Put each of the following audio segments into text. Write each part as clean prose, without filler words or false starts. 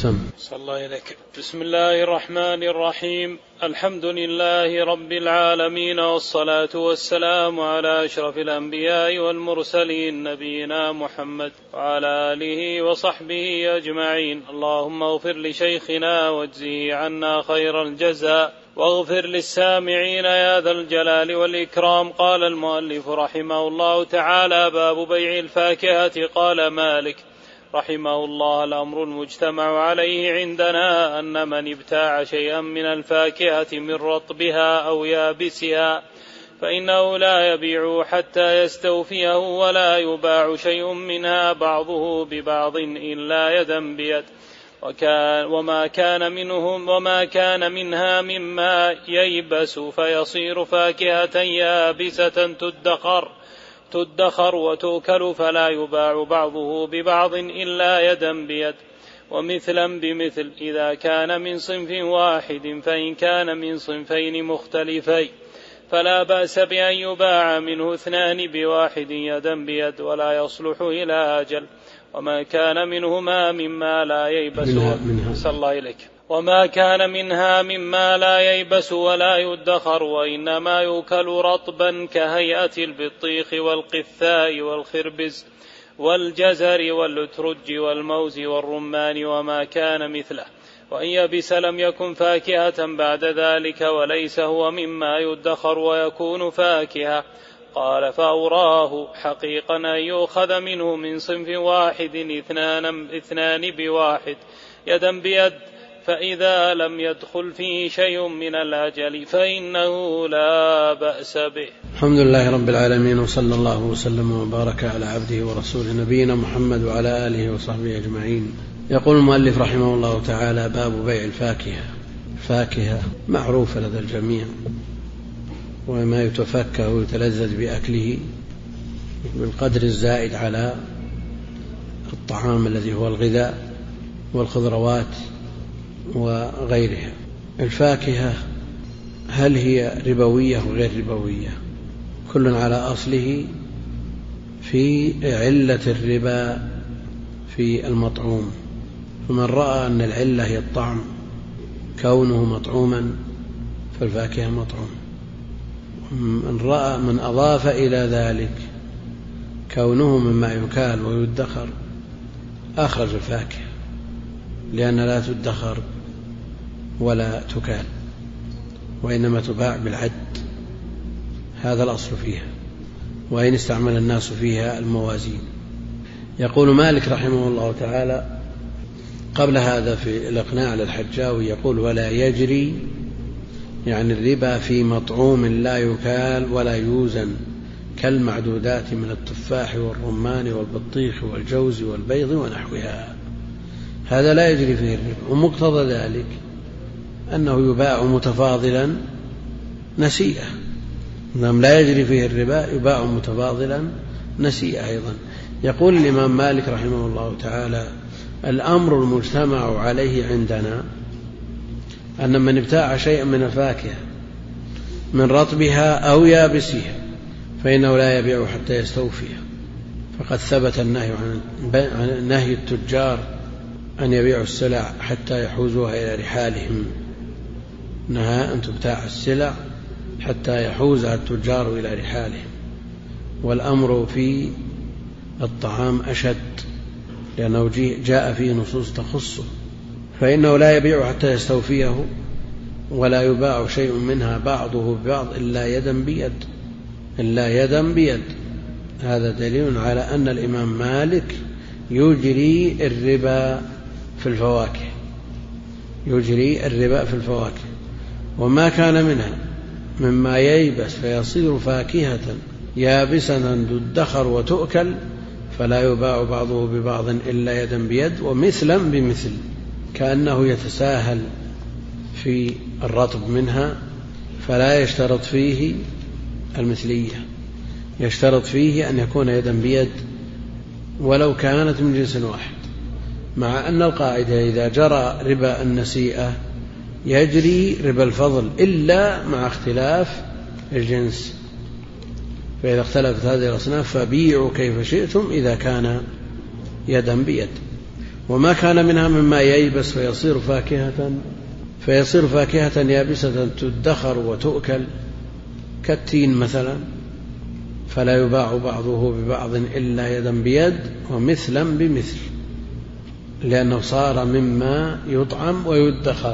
صلى الله إليك. بسم الله الرحمن الرحيم. الحمد لله رب العالمين، والصلاة والسلام على أشرف الأنبياء والمرسلين، نبينا محمد وعلى آله وصحبه أجمعين. اللهم اغفر لشيخنا واجزه عنا خير الجزاء، واغفر للسامعين يا ذا الجلال والإكرام. قال المؤلف رحمه الله تعالى: باب بيع الفاكهة. قال مالك رحمه الله: الأمر المجتمع عليه عندنا أن من ابتاع شيئا من الفاكهة من رطبها أو يابسها فإنه لا يبيع حتى يستوفيه، ولا يباع شيء منها بعضه ببعض إلا يدا بيد. وما كان منها مما ييبس فيصير فاكهة يابسة تدخر وتؤكل، فلا يباع بعضه ببعض إلا يدا بيد. ومثلا بمثل إذا كان من صنف واحد، فإن كان من صنفين مختلفين فلا بأس بأن يباع منه 2 بواحد يدا بيد، ولا يصلح إلى أجل. وما كان منهما مما لا ييبس صلى الله إليك. وما كان منها مما لا ييبس ولا يدخر، وإنما يؤكل رطبا كهيئة البطيخ والقثاء والخربز والجزر والأترج والموز والرمان وما كان مثله. وإن يبس لم يكن فاكهة بعد ذلك، وليس هو مما يدخر ويكون فاكهة. قال: فأوراه حقيقا أن يؤخذ منه من صنف واحد 2 بواحد يدا بيد، فإذا لم يدخل فيه شيء من الأجل فإنه لا بأس به. الحمد لله رب العالمين، وصلى الله وسلم وبارك على عبده ورسوله نبينا محمد وعلى آله وصحبه أجمعين. يقول المؤلف رحمه الله تعالى: باب بيع الفاكهة. الفاكهة معروفة لدى الجميع، وما يتفكه ويتلذذ بأكله بالقدر الزائد على الطعام الذي هو الغذاء والخضروات وغيرها. الفاكهة هل هي ربوية وغير ربوية؟ كل على أصله في علة الربا في المطعوم. فمن رأى أن العلة هي الطعم كونه مطعوما فالفاكهة مطعوم. من أضاف إلى ذلك كونه مما يكال ويدخر أخرج الفاكهة، لأن لا تدخر ولا تكال، وإنما تباع بالعد. هذا الأصل فيها، وإن استعمل الناس فيها الموازين. يقول مالك رحمه الله تعالى قبل هذا في الإقناع للحجاوي يقول: ولا يجري، يعني الربا في مطعوم لا يكال ولا يوزن، كالمعدودات من التفاح والرمان والبطيخ والجوز والبيض ونحوها. هذا لا يجري فيه الربا، ومقتضى ذلك أنه يباع متفاضلا نسيئة. نعم، لا يجري فيه الربا، يباع متفاضلا نسيئة أيضا. يقول الإمام مالك رحمه الله تعالى: الأمر المجتمع عليه عندنا أن من ابتاع شيئا من الفاكهة من رطبها أو يابسها فإنه لا يبيع حتى يستوفيها. فقد ثبت النهي عن نهي التجار أن يبيعوا السلع حتى يحوزوها إلى رحالهم. نهى أن تبتاع السلع حتى يحوزها التجار إلى رحالهم. والأمر في الطعام أشد، لأنه جاء فيه نصوص تخصه. فإنه لا يبيع حتى يستوفيه، ولا يباع شيء منها بعضه ببعض إلا يدا بيد. هذا دليل على أن الإمام مالك يجري الربا في الفواكه. وما كان منها مما ييبس فيصير فاكهة يابسة تدخر وتؤكل، فلا يباع بعضه ببعض إلا يدا بيد. ومثلا بمثل، كأنه يتساهل في الرطب منها، فلا يشترط فيه المثلية، يشترط فيه أن يكون يدا بيد ولو كانت من جنس واحد. مع أن القاعدة إذا جرى ربا النسيئة يجري ربا الفضل إلا مع اختلاف الجنس. فإذا اختلفت هذه الأصناف فبيعوا كيف شئتم إذا كان يدا بيد. وما كان منها مما ييبس فيصير فاكهة يابسة تدخر وتؤكل كالتين مثلا، فلا يباع بعضه ببعض إلا يدا بيد ومثلا بمثل، لأنه صار مما يطعم ويدخر.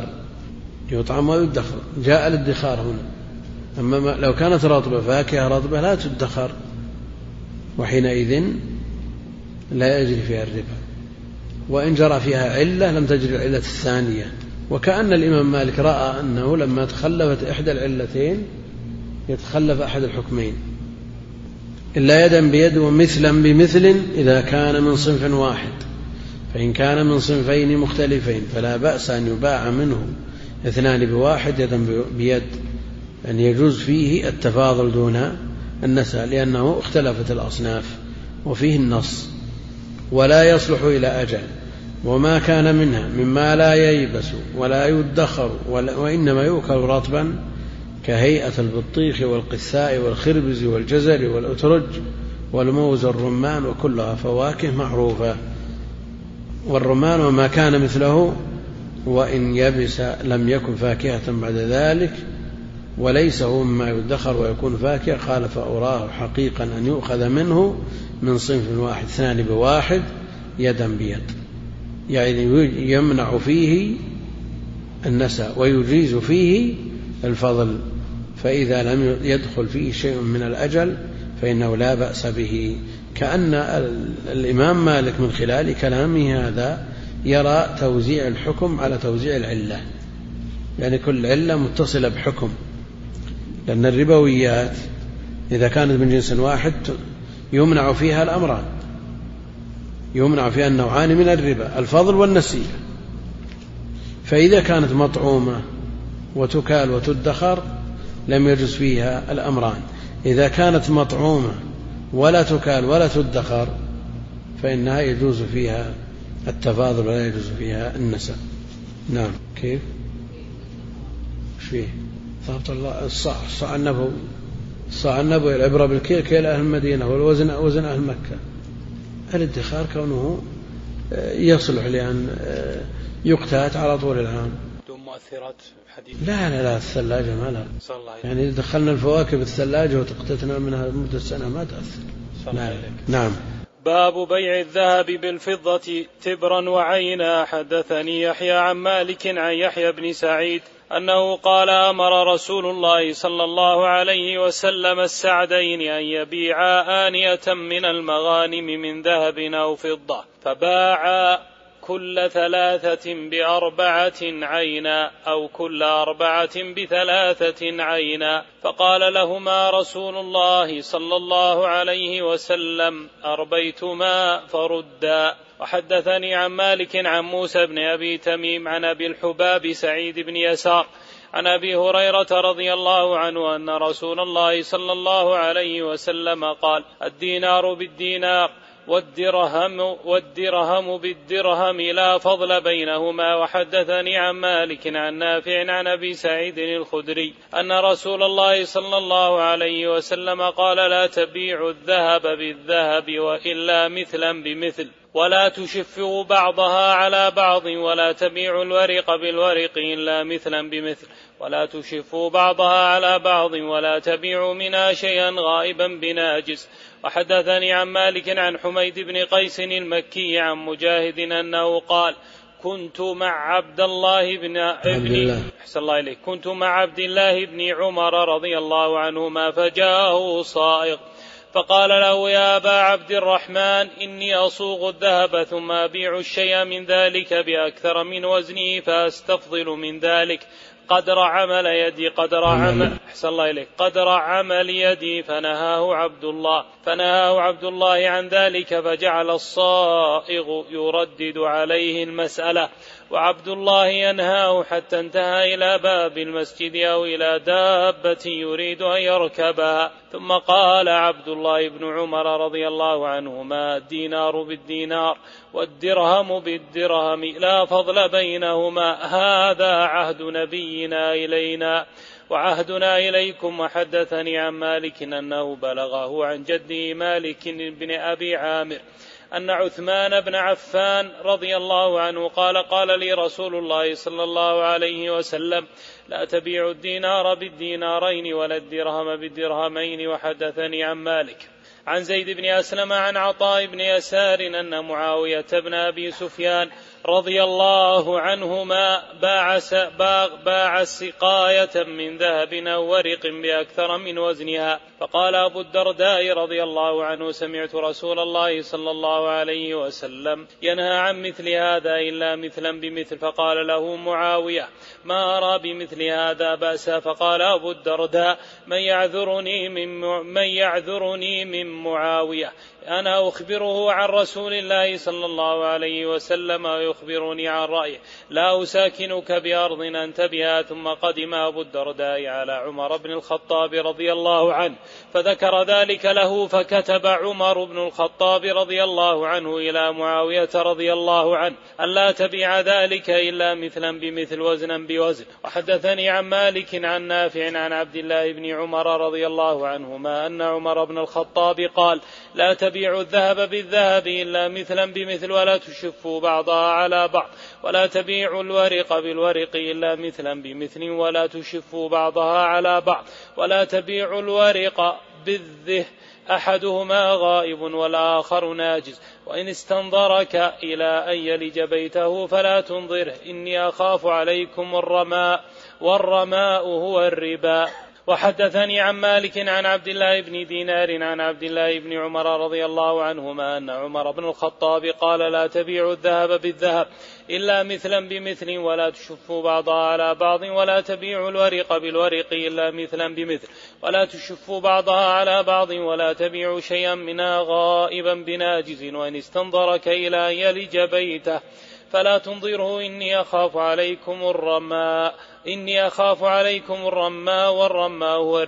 جاء الادخار هنا. أما لو كانت رطبة فاكهة رطبة لا تدخر، وحينئذ لا يجري فيها الربا، وإن جرى فيها علة لم تجري العلة الثانية. وكأن الإمام مالك رأى أنه لما تخلفت إحدى العلتين يتخلف أحد الحكمين، إلا يدا بيد ومثلا بمثل إذا كان من صنف واحد، فإن كان من صنفين مختلفين فلا بأس أن يباع منه اثنان بواحد يدا بيد، أن يجوز فيه التفاضل دون النساء، لأنه اختلفت الأصناف وفيه النص. ولا يصلح إلى أجل، وما كان منها مما لا ييبس ولا يدخر وإنما يؤكل رطبا كهيئة البطيخ والقثاء والخربز والجزر والأترج والموز والرمان، وكلها فواكه معروفة. والرمان وما كان مثله وإن يبس لم يكن فاكهة بعد ذلك، وليس هو مما يدخر ويكون فاكهة. قال فأراه حقيقا أن يؤخذ منه من صنف واحد اثنان بواحد يدا بيد، يعني يمنع فيه النساء ويجيز فيه الفضل، فإذا لم يدخل فيه شيء من الأجل فإنه لا بأس به. كأن الإمام مالك من خلال كلامه هذا يرى توزيع الحكم على توزيع العلة، يعني كل علة متصلة بحكم، لأن الربويات إذا كانت من جنس واحد يمنع فيها الأمران، يمنع فيها النوعان من الربا، الفضل والنسيئة. فإذا كانت مطعومة وتكال وتدخر لم يجوز فيها الأمران. إذا كانت مطعومة ولا تكال ولا تدخر فإنها يجوز فيها التفاضل ولا يجوز فيها النسب. نعم. كيف؟ فيه ضبط الله الصاع النبوي، الصاع النبوي العبرة بالكيل كيل أهل المدينة والوزن وزن أهل مكة. الادخار كونه يصلح لأن يقتات على طول العام بدون مؤثرات حديث. لا الثلاجة ما لا، يعني إذا دخلنا الفواكه بالثلاجة وتقتتنا منها مدة سنة ما تأثر. نعم. باب بيع الذهب بالفضة تبرا وعينا. حدثني يحيى عن مالك عن يحيى بن سعيد أنه قال أمر رسول الله صلى الله عليه وسلم السعدين أن يبيعا آنية من المغانم من ذهب أو فضة، فباعا كل 3 ب4 عينا أو كل 4 ب3 عينا، فقال لهما رسول الله صلى الله عليه وسلم أربيتما فردا. وحدثني عن مالك عن موسى بن أبي تميم عن أبي الحباب سعيد بن يسار عن أبي هريرة رضي الله عنه أن رسول الله صلى الله عليه وسلم قال: الدينار بالدينار والدرهم بالدرهم لا فضل بينهما. وحدثني عن مالك عن نافع عن أبي سعيد الخدري أن رسول الله صلى الله عليه وسلم قال: لا تبيعوا الذهب بالذهب وإلا مثلا بمثل، ولا تشفوا بعضها على بعض، ولا تبيعوا الورق بالورق إلا مثلا بمثل، ولا تشفوا بعضها على بعض، ولا تبيعوا منها شيئا غائبا بناجس. وحدثني عن مالك عن حميد بن قيس المكي عن مجاهد أنه قال: كنت مع عبد الله بن عمر رضي الله عنهما فجاءه صائغ فقال له: يا أبا عبد الرحمن، إني أصوغ الذهب ثم أبيع الشيء من ذلك بأكثر من وزنه فأستفضل من ذلك قدر عمل يدي فنهاه عبد الله عن ذلك، فجعل الصائغ يردد عليه المسألة وعبد الله ينهاه حتى انتهى إلى باب المسجد أو إلى دابة يريد أن يركبها. ثم قال عبد الله بن عمر رضي الله عنهما: الدينار بالدينار والدرهم بالدرهم لا فضل بينهما، هذا عهد نبينا إلينا وعهدنا إليكم. وحدثني عن مالك أنه بلغه عن جده مالك بن أبي عامر أن عثمان بن عفان رضي الله عنه قال لي رسول الله صلى الله عليه وسلم: لا تبيع الدينار بالدينارين ولا الدرهم بالدرهمين. وحدثني عن مالك عن زيد بن أسلم عن عطاء بن يسار أن معاوية بن أبي سفيان رضي الله عنهما باع سقاية من ذهب أو ورق بأكثر من وزنها، فقال أبو الدرداء رضي الله عنه: سمعت رسول الله صلى الله عليه وسلم ينهى عن مثل هذا إلا مثلا بمثل. فقال له معاوية: ما أرى بمثل هذا بأسا. فقال أبو الدرداء: من يعذرني من معاوية، أنا أخبره عن رسول الله صلى الله عليه وسلم ويخبرني عن رأيه، لا أساكنك بأرض أنت بها. ثم قدم أبو الدرداء على عمر بن الخطاب رضي الله عنه فذكر ذلك له، فكتب عمر بن الخطاب رضي الله عنه إلى معاوية رضي الله عنه ألا تبيع ذلك إلا مثلا بمثل وزنا بوزن. وحدثني عن مالك عن نافع عن عبد الله بن عمر رضي الله عنهما أن عمر بن الخطاب قال: لا تبيعوا الذهب بالذهب إلا مثلا بمثل ولا تشفوا بعضها على بعض، ولا تبيعوا الورق بالورق إلا مثلا بمثل ولا تشفوا بعضها على بعض، ولا تبيعوا الورق بالذهب أحدهما غائب والآخر ناجز، وإن استنظرك إلى أن يلج بيته فلا تنظره، إني أخاف عليكم الرماء، والرماء هو الربا. وحدثني عن مالك عن عبد الله بن دينار عن عبد الله بن عمر رضي الله عنهما أن عمر بن الخطاب قال: لا تبيعوا الذهب بالذهب إلا مثلا بمثل ولا تشفوا بعضها على بعض، ولا تبيعوا الورق بالورق إلا مثلا بمثل ولا تشفوا بعضها على بعض، ولا تبيعوا شيئا منها غائبا بناجز، وإن استنظرك إلى أن يلج بيته فلا تنظره، إني أخاف عليكم الرماء، والرماء هو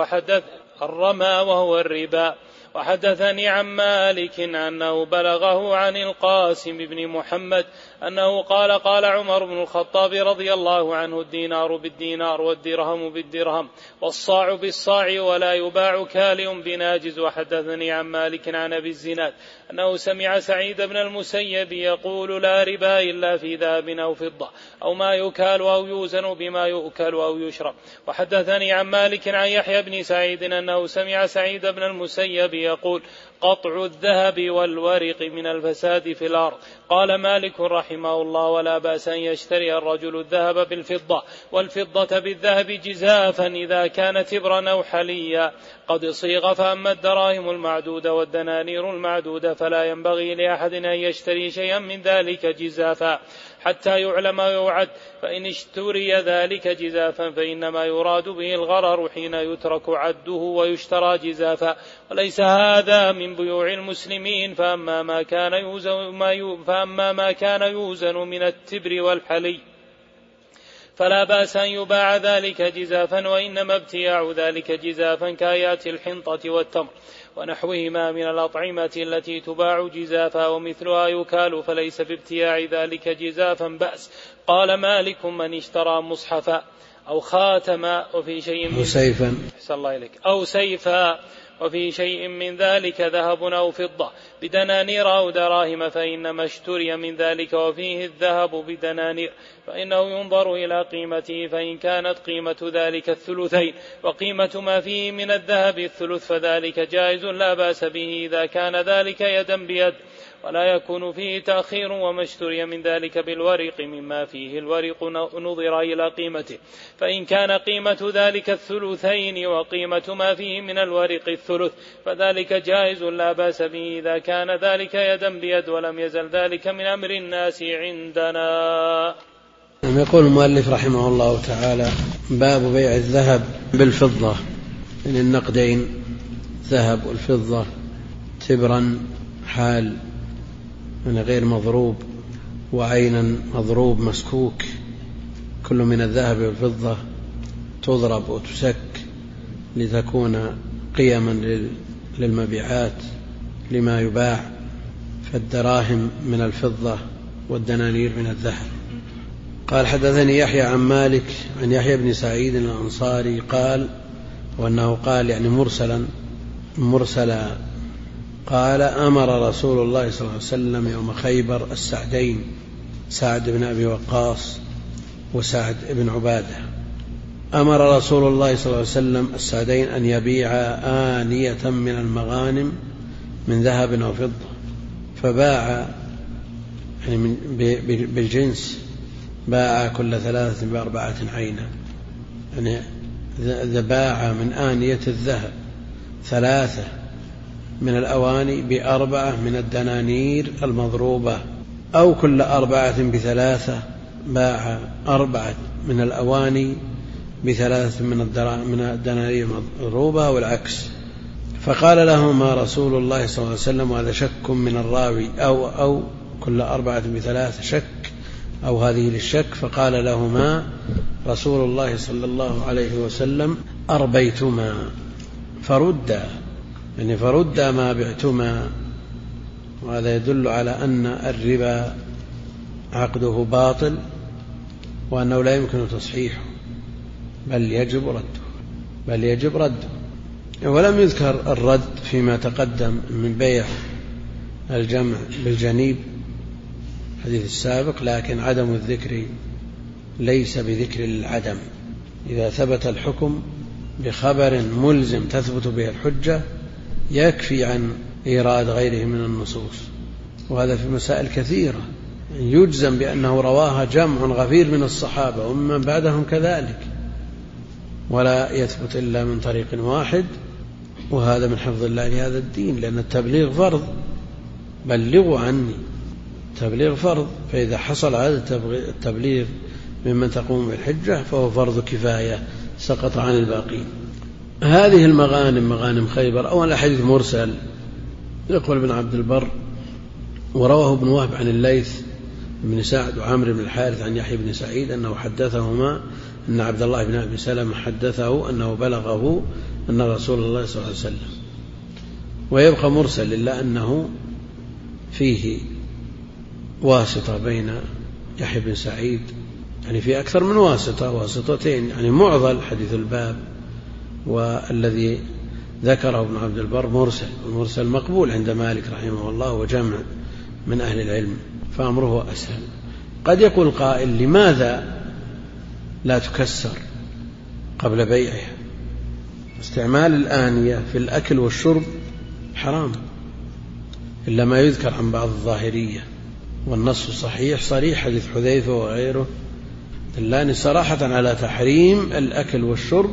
الربا. وحدثني عن مالك أنه بلغه عن القاسم بن محمد أنه قال عمر بن الخطاب رضي الله عنه: الدينار بالدينار والدرهم بالدرهم والصاع بالصاع، ولا يباع كالئ بناجز. وحدثني عن مالك عن أبي الزناد أنه سمع سعيد بن المسيب يقول: لا ربا إلا في ذهب أو فضة أو ما يكال أو يوزن بما يؤكل أو يشرب. وحدثني عن مالك عن يحيى بن سعيد أنه سمع سعيد بن المسيب يقول: قطع الذهب والورق من الفساد في الأرض. قال مالك رحمه الله: ولا بأس أن يشتري الرجل الذهب بالفضة والفضة بالذهب جزافا إذا كان تبرا أو حليا قد صيغ. فأما الدراهم المعدودة والدنانير المعدودة فلا ينبغي لأحد أن يشتري شيئا من ذلك جزافا حتى يعلم ويوعد، فإن اشتري ذلك جزافا فإنما يراد به الغرر حين يترك عده ويشترى جزافا، وليس هذا من بيوع المسلمين. فأما ما كان يوزن من التبر والحلي فلا بأس أن يباع ذلك جزافا، وإنما ابتياع ذلك جزافا كآيات الحنطة والتمر ونحوهما من الأطعمة التي تباع جزافا ومثلها يكال، فليس بابتياع ذلك جزافا بأس. قال مالك: من اشترى مصحفا أو خاتما وفي شيء أو سيفا وفي شيء من ذلك ذهب أو فضة بدنانير أو دراهم فإنما اشتري من ذلك وفيه الذهب بدنانير، فإنه ينظر إلى قيمته، فإن كانت قيمة ذلك الثلثين وقيمة ما فيه من الذهب الثلث فذلك جائز لا بأس به إذا كان ذلك يدا بيد ولا يكون فيه تأخير. وما اشتري من ذلك بالورق مما فيه الورق نظر إلى قيمته، فإن كان قيمة ذلك الثلثين وقيمة ما فيه من الورق الثلث فذلك جائز لا بأس به إذا كان ذلك يدا بيد، ولم يزل ذلك من أمر الناس عندنا. يقول المؤلف رحمه الله تعالى: باب بيع الذهب بالفضة، من النقدين ذهب والفضة تبرا حال من غير مضروب وعينا مضروب مسكوك، كل من الذهب والفضة تضرب وتسك لتكون قيما للمبيعات لما يباع، فالدراهم من الفضة والدنانير من الذهب. قال: حدثني يحيى عن مالك عن يحيى بن سعيد الأنصاري قال، وأنه قال يعني مرسل قال أمر رسول الله صلى الله عليه وسلم يوم خيبر السعدين سعد بن أبي وقاص وسعد بن عبادة. أمر رسول الله صلى الله عليه وسلم السعدين أن يبيعا آنية من المغانم من ذهب أو فضة، فباع يعني بالجنس، باع كل 3 ب4 عينا، يعني باع من آنية الذهب 3 من الأواني ب4 من الدنانير المضروبة، أو كل 4 ب3 باع 4 من الأواني ب3 من الدنانير المضروبة والعكس. فقال لهما رسول الله صلى الله عليه وسلم، وهذا شك من الراوي، أو كل 4 ب3 شك أو هذه للشك، فقال لهما رسول الله صلى الله عليه وسلم أربيتما فردا، يعني فردا ما بعتما. وهذا يدل على أن الربا عقده باطل، وأنه لا يمكن تصحيحه، بل يجب رده. ولم يذكر الرد فيما تقدم من بيع الجمع بالجنيب الحديث السابق، لكن عدم الذكر ليس بذكر العدم. إذا ثبت الحكم بخبر ملزم تثبت به الحجة يكفي عن إيراد غيره من النصوص، وهذا في مسائل كثيرة يجزم بأنه رواها جمع غفير من الصحابة ومن بعدهم كذلك، ولا يثبت إلا من طريق واحد، وهذا من حفظ الله لهذا الدين، لأن التبليغ فرض، بلغوا عني، تبليغ فرض، فإذا حصل هذا التبليغ ممن تقوم بالحجة فهو فرض كفاية سقط عن الباقين. هذه المغانم مغانم خيبر. أولا حديث مرسل، يقول ابن عبد البر ورواه ابن وهب عن الليث بن سعد وعمر بن الحارث عن يحيى بن سعيد أنه حدثهما أن عبد الله بن أبي سلمة حدثه أنه بلغه أن رسول الله صلى الله عليه وسلم. ويبقى مرسل إلا أنه فيه واسطة بين يحيى بن سعيد، يعني في أكثر من واسطتين، يعني معضل حديث الباب، والذي ذكره ابن عبد البر مرسل، والمرسل مقبول عند مالك رحمه الله وجمع من أهل العلم، فأمره أسهل. قد يقول قائل لماذا لا تكسر قبل بيعها؟ استعمال الآنية في الأكل والشرب حرام إلا ما يذكر عن بعض الظاهرية، والنص صحيح صريح حديث حذيفة وغيره دلان صراحة على تحريم الأكل والشرب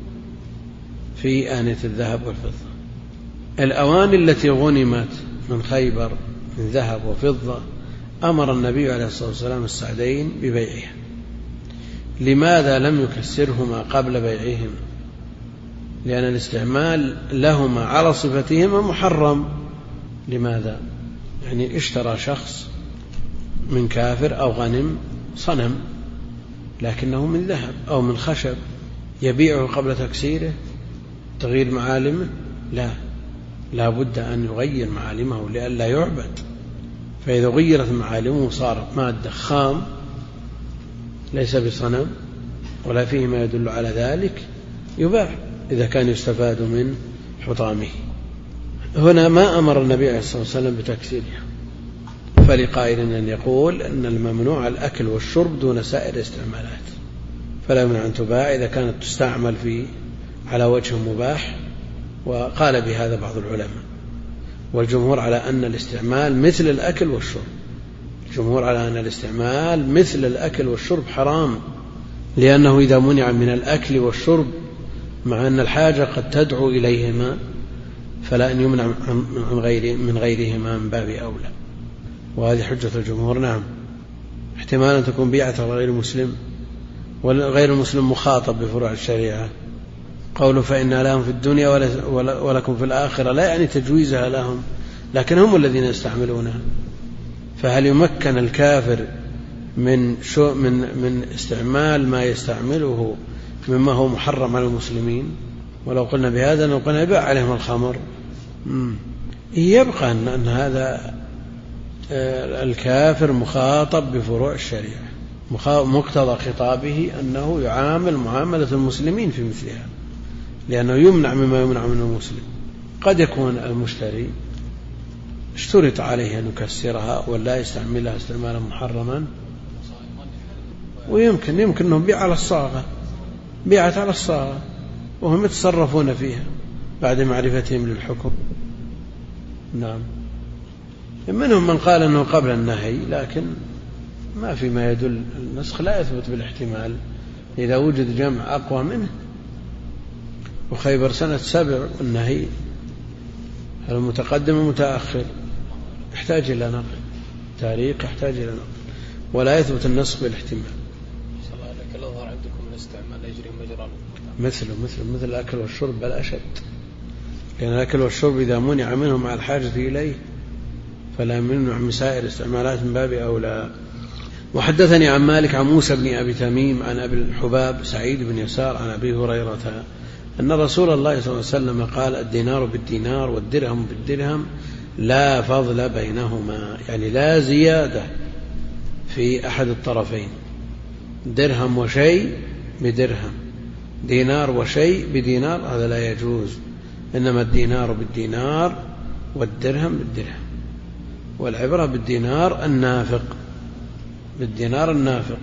في آنية الذهب والفضة. الأواني التي غنمت من خيبر من ذهب وفضة أمر النبي عليه الصلاة والسلام السعدين ببيعها. لماذا لم يكسرهما قبل بيعهم؟ لأن الاستعمال لهما على صفتهما محرم. لماذا؟ يعني اشترى شخص من كافر أو غنم صنم لكنه من ذهب أو من خشب، يبيعه قبل تكسيره تغيير معالمه؟ لا بد أن يغير معالمه لئلا يعبد. فإذا غيرت معالمه صارت مادة خام ليس بصنم ولا فيه ما يدل على ذلك يباع إذا كان يستفاد من حطامه. هنا ما أمر النبي عليه الصلاة والسلام بتكسيرها، فلقائل أن يقول أن الممنوع الأكل والشرب دون سائر الاستعمالات، فلا يمنع أن تباع إذا كانت تستعمل على وجه مباح. وقال بهذا بعض العلماء، والجمهور على أن الاستعمال مثل الأكل والشرب، الجمهور على أن الاستعمال مثل الأكل والشرب حرام، لأنه إذا منع من الأكل والشرب مع أن الحاجة قد تدعو إليهما فلا أن يمنع من غيرهما من باب أولى. وهذه حجة الجمهور. نعم، احتمال أن تكون بيعة غير مسلم، وغير المسلم مخاطب بفروع الشريعة. قوله فإنها لهم في الدنيا ولكم في الآخرة لا يعني تجويزها لهم، لكن هم الذين يستعملونها. فهل يمكن الكافر من استعمال ما يستعمله مما هو محرم على المسلمين؟ ولو قلنا بهذا لو قلنا يباع عليهم الخمر. يبقى أن هذا الكافر مخاطب بفروع الشريعة، مقتضى خطابه أنه يعامل معاملة المسلمين في مثلها، لأنه يمنع مما يمنع من المسلم. قد يكون المشتري اشترط عليه أن يكسرها ولا يستعملها استعمالا محرما، ويمكن أنهم بيع على الصاغة، بيعت على الصاغة وهم يتصرفون فيها بعد معرفتهم للحكم. نعم. منهم من قال أنه قبل النهي، لكن ما في ما يدل، النسخ لا يثبت بالاحتمال إذا وجد جمع أقوى منه. وخيبر سنة 7 والنهي هل متقدم ومتأخر، يحتاج إلى نقل، تاريخ يحتاج إلى نقل، ولا يثبت النسخ بالاحتمال. صلى الله عليك الأظهر عندكم من استعمال يجري مجرى مثل الأكل والشرب بل أشد، لأن الأكل والشرب إذا منع منه مع الحاجة إليه فلا منع من سائر استعمالات من باب أولى. وحدثني عن مالك عن موسى بن أبي تميم عن أبي الحباب سعيد بن يسار عن أبي هريرة أن رسول الله صلى الله عليه وسلم قال: الدينار بالدينار والدرهم بالدرهم لا فضل بينهما، يعني لا زيادة في أحد الطرفين، درهم وشيء بدرهم، دينار وشيء بدينار، هذا لا يجوز، إنما الدينار بالدينار والدرهم بالدرهم، والعبرة بالدينار النافق، بالدينار النافق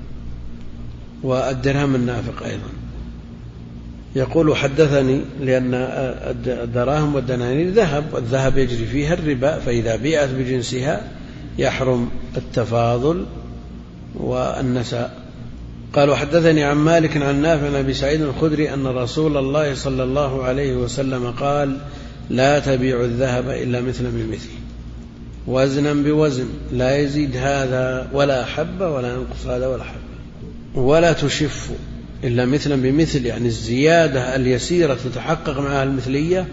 والدرهم النافق أيضا. يقول: حدثني، لأن الدراهم والدنانير ذهب، والذهب يجري فيها الربا، فإذا بيعت بجنسها يحرم التفاضل والنساء. قال: وحدثني عن مالك عن نافع عن أبي سعيد الخدري أن رسول الله صلى الله عليه وسلم قال: لا تبيع الذهب إلا مثلا بمثل، وزنا بوزن، لا يزيد هذا ولا حبة ولا ينقص هذا ولا حبة، ولا تشف إلا مثلا بمثل، يعني الزيادة اليسيرة تتحقق معها المثلية،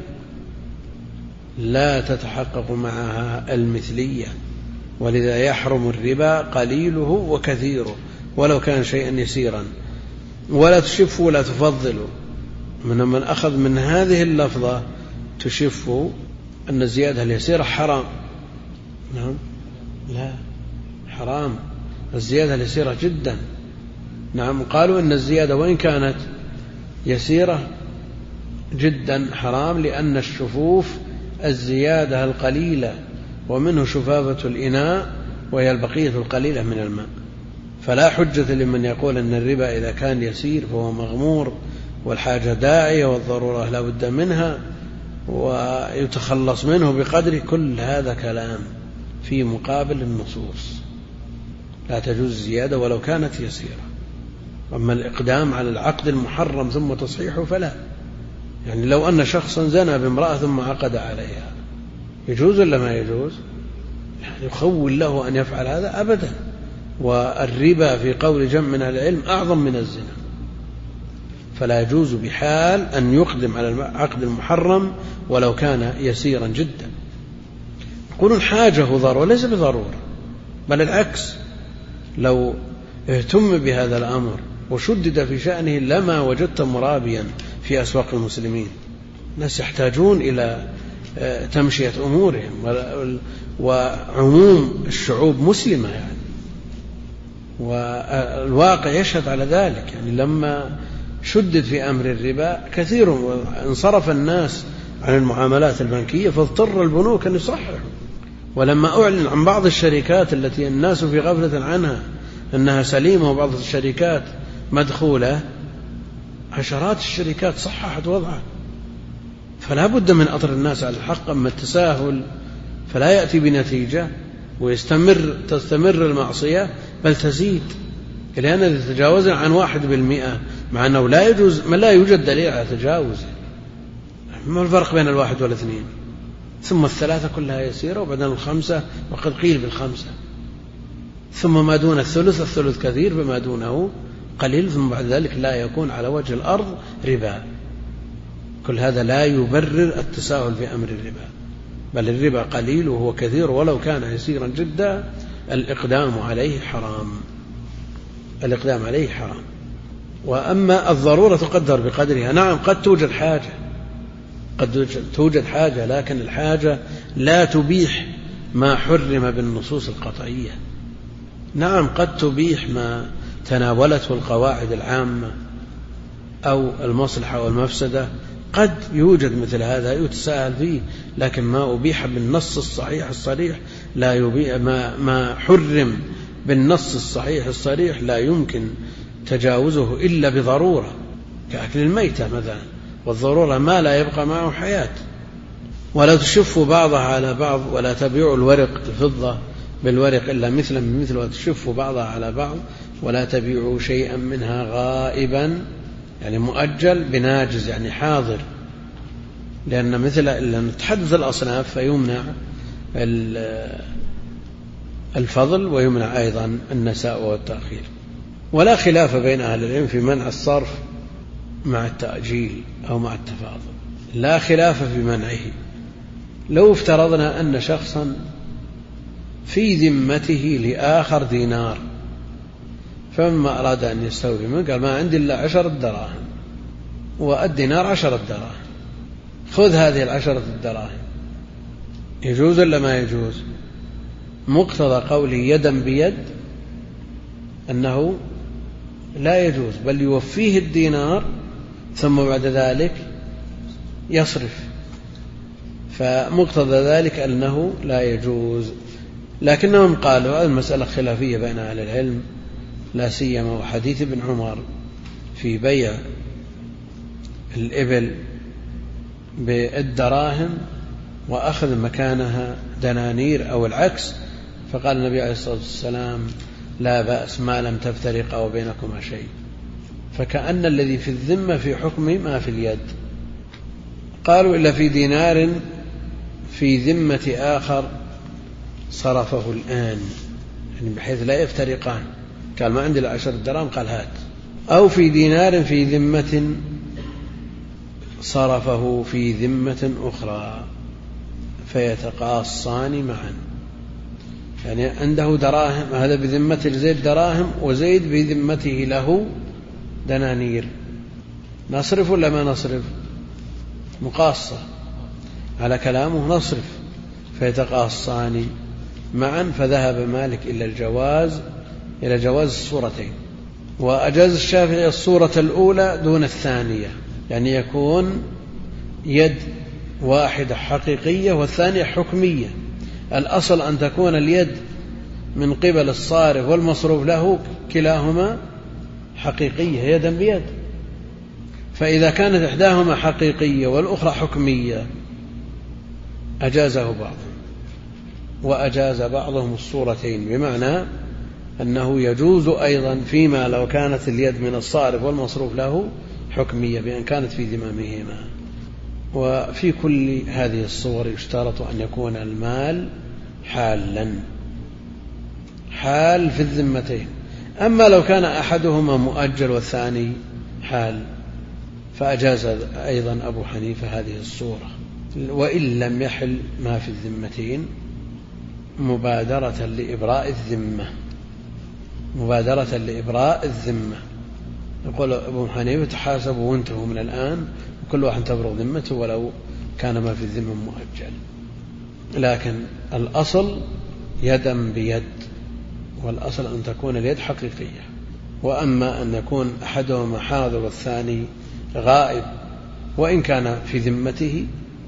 لا تتحقق معها المثلية، ولذا يحرم الربا قليله وكثيره ولو كان شيئا يسيرا. ولا تشف ولا تفضل، من أخذ من هذه اللفظة تشف أن الزيادة اليسيرة حرام. نعم، لا، حرام الزيادة اليسيرة جدا. نعم، قالوا إن الزيادة وإن كانت يسيرة جدا حرام، لأن الشفوف الزيادة القليلة، ومنه شفافة الإناء وهي البقية القليلة من الماء، فلا حجة لمن يقول أن الربا إذا كان يسير فهو مغمور والحاجة داعية والضرورة لا بد منها ويتخلص منه بقدره، كل هذا كلام في مقابل النصوص، لا تجوز الزيادة ولو كانت يسيرة. أما الإقدام على العقد المحرم ثم تصحيحه فلا، يعني لو أن شخصا زنى بامرأة ثم عقد عليها يجوز ولا ما يجوز؟ يعني يخول له أن يفعل هذا أبدا. والربا في قول جمع من العلم أعظم من الزنا، فلا يجوز بحال أن يقدم على العقد المحرم ولو كان يسيرا جدا. يقولون حاجة ضرورة، ليس بضرورة، بل العكس، لو اهتم بهذا الأمر وشدد في شأنه لما وجدت مرابيا في أسواق المسلمين. الناس يحتاجون إلى تمشية أمورهم، وعموم الشعوب مسلمة يعني، والواقع يشهد على ذلك. يعني لما شدد في أمر الربا كثير انصرف الناس عن المعاملات البنكية، فاضطر البنوك أن يصححوا. ولما أعلن عن بعض الشركات التي الناس في غفلة عنها أنها سليمة وبعض الشركات مدخولة، عشرات الشركات صححت وضعها. فلا بد من أطر الناس على الحق. أما التساهل فلا يأتي بنتيجة تستمر المعصية بل تزيد، إلى أن تتجاوز عن 1%، مع أنه لا يجوز، ما لا يوجد دليل على تجاوزه. ما الفرق بين 1 و2؟ ثم 3 كلها يسيرة، وبعدين 5 وقد قيل بال5، ثم ما دون الثلث كثير، فما دونه قليل، ثم بعد ذلك لا يكون على وجه الأرض ربا. كل هذا لا يبرر التساهل في أمر الربا، بل الربا قليل وهو كثير ولو كان يسيرا جدا، الإقدام عليه حرام، الإقدام عليه حرام. وأما الضرورة تقدر بقدرها. نعم، قد توجد حاجة، لكن الحاجة لا تبيح ما حرم بالنصوص القطعية. نعم، قد تبيح ما تناولته القواعد العامة أو المصلحة والمفسدة قد يوجد مثل هذا يتساهل فيه، لكن ما أبيح بالنص الصحيح الصريح لا يبيح، ما حرم بالنص الصحيح الصريح لا يمكن تجاوزه إلا بضرورة، كأكل الميتة مثلا، والضرورة ما لا يبقى معه حياة. ولا تشفوا بعضها على بعض، ولا تبيعوا الورق الفضة بالورق إلا مثلا بمثل، وتشفوا بعضها على بعض، ولا تبيعوا شيئا منها غائبا يعني مؤجل بناجز يعني حاضر، لأن مثل تحدث الأصناف فيمنع الفضل ويمنع أيضا النساء والتأخير. ولا خلاف بين أهل العلم في منع الصرف مع التأجيل أو مع التفاضل، لا خلاف في منعه. لو افترضنا أن شخصا في ذمته لآخر دينار، فلما أراد أن يستوفي منه قال ما عندي إلا 10 دراهم، والدينار 10 دراهم، خذ هذه 10 دراهم، يجوز ولا ما يجوز؟ مقتضى قوله يدا بيد أنه لا يجوز، بل يوفيه الدينار ثم بعد ذلك يصرف، فمقتضى ذلك أنه لا يجوز. لكنهم قالوا المسألة خلافية بين أهل العلم، لا سيما وحديث ابن عمر في بيع الإبل بالدراهم وأخذ مكانها دنانير أو العكس، فقال النبي عليه الصلاة والسلام لا بأس ما لم تفترقا وبينكما شيء، فكأن الذي في الذمة في حكمه ما في اليد. قالوا إلا في دينار في ذمة آخر صرفه الآن، يعني بحيث لا يفترقان، قال ما عندي 10 دراهم قال هات، أو في دينار في ذمة صرفه في ذمة أخرى فيتقاصان معا، يعني عنده دراهم، هذا بذمة زيد دراهم وزيد بذمته له دنانير، نصرف ولا ما نصرف؟ مقاصة على كلامه نصرف، فيتقاصان معا. فذهب مالك إلى جواز الصورتين، وأجاز الشافعي الصورة الأولى دون الثانية، يعني يكون يد واحدة حقيقية والثانية حكمية. الأصل أن تكون اليد من قبل الصارف والمصروف له كلاهما حقيقية يدا بيد، فإذا كانت إحداهما حقيقية والأخرى حكمية أجازه بعضهم، وأجاز بعضهم الصورتين، بمعنى أنه يجوز أيضا فيما لو كانت اليد من الصارف والمصروف له حكمية بأن كانت في ذمامهما. وفي كل هذه الصور يشترط أن يكون المال حالا، حال في الذمتين. أما لو كان أحدهما مؤجل والثاني حال فأجاز أيضا أبو حنيفة هذه الصورة، وإن لم يحل ما في الذمتين مبادرة لإبراء الذمة. يقول أبو حنيفة تحاسبوا وانتهوا من الآن، وكل واحد تبرأ ذمته ولو كان ما في الذمة مؤجل. لكن الأصل يدا بيد، والأصل أن تكون اليد حقيقية. وأما أن يكون أحدهما حاضر والثاني غائب وإن كان في ذمته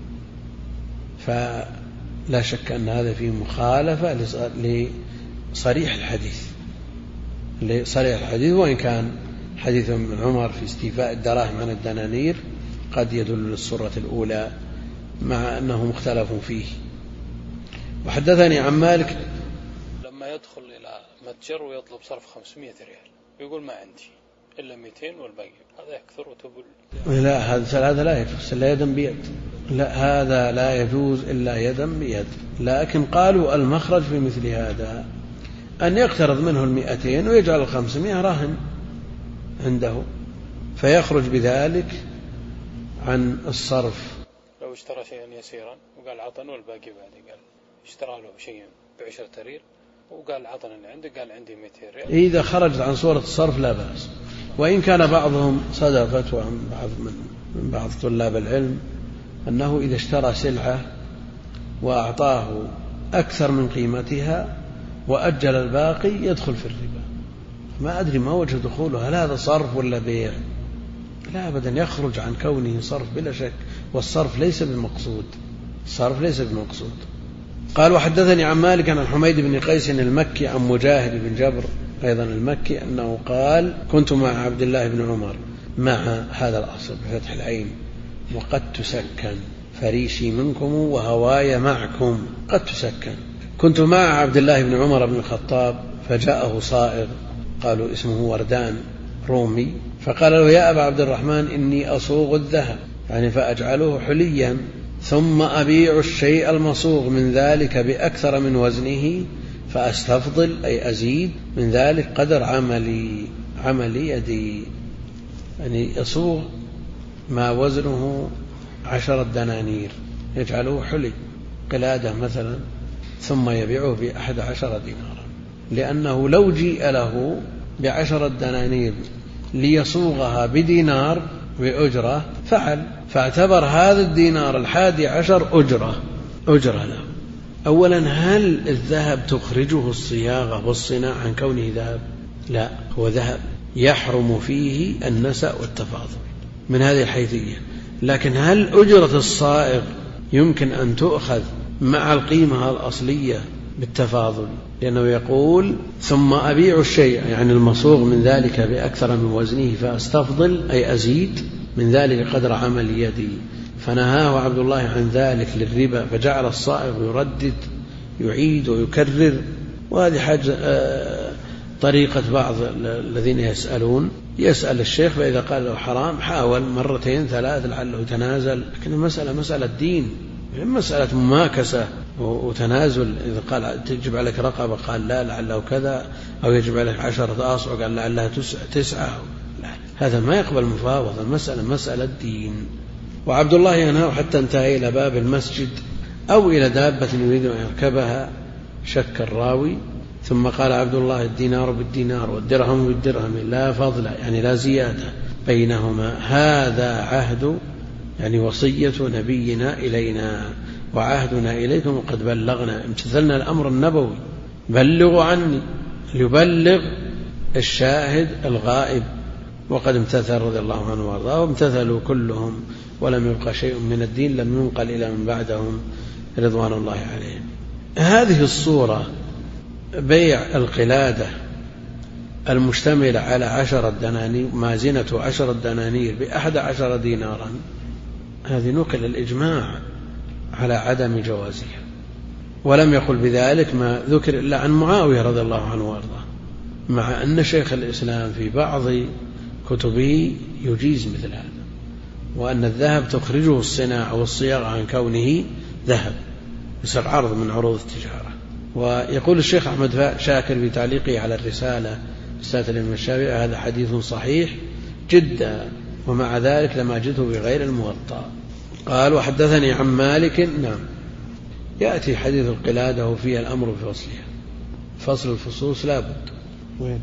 فلا شك أن هذا فيه مخالفة لصريح الحديث، وإن كان حديث من عمر في استيفاء الدراهم عن الدنانير قد يدل للصورة الأولى مع أنه مختلف فيه. وحدثني عن مالك لما يدخل إلى متجر ويطلب صرف 500 ريال يقول ما عندي إلا 200 والباقي، هذا يكثر وتقول لا هذا لا يجوز إلا يدا بيد، لا هذا لا يجوز إلا يدا بيد. لكن قالوا المخرج في مثل هذا أن يقترض منه 200 ويجعل 500 راهن عنده، فيخرج بذلك عن الصرف. لو اشترى شيئا يسيرا وقال عطن والباقي بعد، قال اشترى له شيئا ب10 ريال وقال عطن اللي عندك، قال عندي 200 ريال، إذا خرجت عن صورة الصرف لا بأس. وإن كان بعضهم صدر فتوى من بعض طلاب العلم أنه إذا اشترى سلعة وأعطاه أكثر من قيمتها وأجل الباقي يدخل في الربا. ما أدري ما وجه دخوله، هل هذا صرف ولا بيع؟ لا أبدا، يخرج عن كونه صرف بلا شك، والصرف ليس بالمقصود، الصرف ليس بالمقصود. قال وحدثني عن مالك عن حميد بن قيس المكي عن مجاهد بن جبر أيضا المكي أنه قال كنت مع عبد الله بن عمر، مع هذا الأصل بفتح العين، وقد تسكن فريشي منكم وهواي معكم، قد تسكن. كنت مع عبد الله بن عمر بن الخطاب فجاءه صائغ، قالوا اسمه وردان رومي، فقال له يا أبا عبد الرحمن إني أصوغ الذهب، يعني فأجعله حليا، ثم أبيع الشيء المصوغ من ذلك بأكثر من وزنه فأستفضل، أي أزيد من ذلك قدر عملي يدي، يعني يصوغ ما وزنه 10 دنانير يجعله حلي قلادة مثلا، ثم يبيعه ب11 دينارا، لأنه لو جيء له ب10 دنانير ليصوغها بدينار بأجرة فعل، فاعتبر هذا الدينار 11 أجرة له. أولا هل الذهب تخرجه الصياغة والصناعة عن كونه ذهب؟ لا، هو ذهب يحرم فيه النسأ والتفاضل من هذه الحيثية، لكن هل أجرة الصائغ يمكن أن تؤخذ مع القيمة الأصلية بالتفاضل؟ لأنه يقول ثم أبيع الشيء يعني المصوغ من ذلك بأكثر من وزنه فأستفضل، أي أزيد من ذلك قدر عمل يدي، فنهاه عبد الله عن ذلك للربا، فجعل الصائغ يردد يعيد ويكرر. وهذه حاجة طريقة بعض الذين يسأل الشيخ، فإذا قال له حرام حاول 2 3 لعله يتنازل، لكن المسألة مسألة دين، مسألة مماكسة وتنازل. إذا قال تجب عليك رقبة قال لا لعله كذا، أو يجب عليك 10 أصع قال لعلها 9، هذا ما يقبل مفاوضة، المسألة مسألة دين. وعبد الله ينهى حتى انتهى إلى باب المسجد أو إلى دابة يريد أن يركبها، شك الراوي. ثم قال عبد الله الدينار بالدينار والدرهم بالدرهم لا فضل، يعني لا زيادة بينهما، هذا عهد يعني وصية نبينا إلينا وعهدنا إليكم وقد بلغنا، امتثلنا الأمر النبوي، بلغوا عني، ليبلغ الشاهد الغائب، وقد امتثل رضي الله عنه وارضاه، وامتثلوا كلهم ولم يبقى شيء من الدين لم ينقل إلى من بعدهم رضوان الله عليهم. هذه الصورة بيع القلادة المشتملة على 10 دنانير، مازنة 10 دنانير ب11 دينارا، هذه نقل الإجماع على عدم جوازها، ولم يقل بذلك ما ذكر إلا عن معاوية رضي الله عنه وارضاه، مع أن شيخ الإسلام في بعض كتبه يجيز مثل هذا، وأن الذهب تخرجه الصناعة والصياغة عن كونه ذهب، يصير عرض من عروض التجارة. ويقول الشيخ أحمد شاكر في تعليقه على الرسالة رسالة الإمام الشافعي هذا حديث صحيح جدا، ومع ذلك لم أجده بغير الموطأ. قال وحدثني عن مالك، نعم يأتي حديث القلادة وفيها الأمر بفصلها، فصل الفصوص لا بد. وين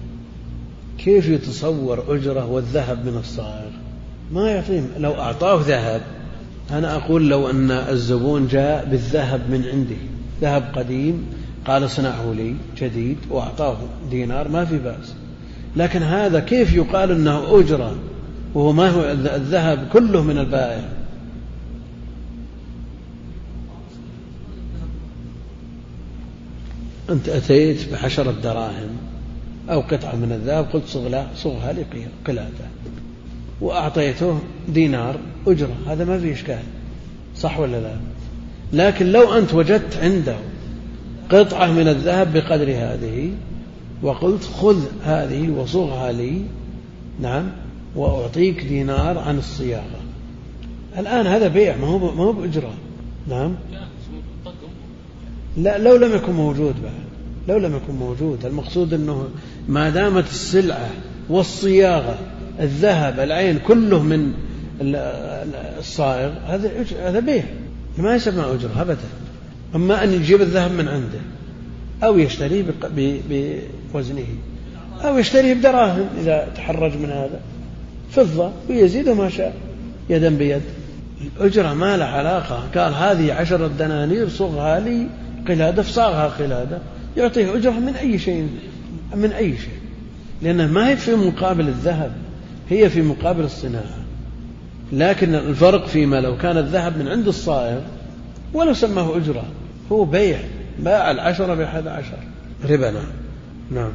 كيف يتصور أجرة والذهب من الصائغ؟ ما يعطيهم. لو أعطاه ذهب، أنا أقول لو أن الزبون جاء بالذهب من عنده، ذهب قديم قال صنعه لي جديد وأعطاه دينار ما في بأس، لكن هذا كيف يقال أنه أجرة وهو ما هو الذهب كله من البائع؟ أنت أتيت ب10 دراهم أو قطعة من الذهب قلت صغها لي قلادة، وأعطيته دينار أجرة، هذا ما فيه إشكال، صح ولا لا؟ لكن لو أنت وجدت عنده قطعة من الذهب بقدر هذه وقلت خذ هذه وصغها لي، نعم، وأعطيك دينار عن الصياغة، الآن هذا بيع ما هو بأجرة، نعم. لا لو لم يكن موجود بعد، لو لم يكن موجود، المقصود أنه ما دامت السلعة والصياغة الذهب العين كله من الصائغ، هذا بيع ما يسمى أجرة أبدا. أما أن يجيب الذهب من عنده أو يشتريه بوزنه أو يشتريه بدراهم إذا تحرج من هذا، فضة ويزيد ما شاء يدا بيد، الأجرة ما لها علاقة. قال هذه 10 دنانير صغها لي قلادة، فصاغها قلادة، يعطيه أجرة من أي شيء، من أي شيء، لأنه ما هي في مقابل الذهب، هي في مقابل الصناعة. لكن الفرق فيما لو كان الذهب من عند الصائغ ولو سماه أجرة، هو بيع، باع 10 ب11 ربا. نعم.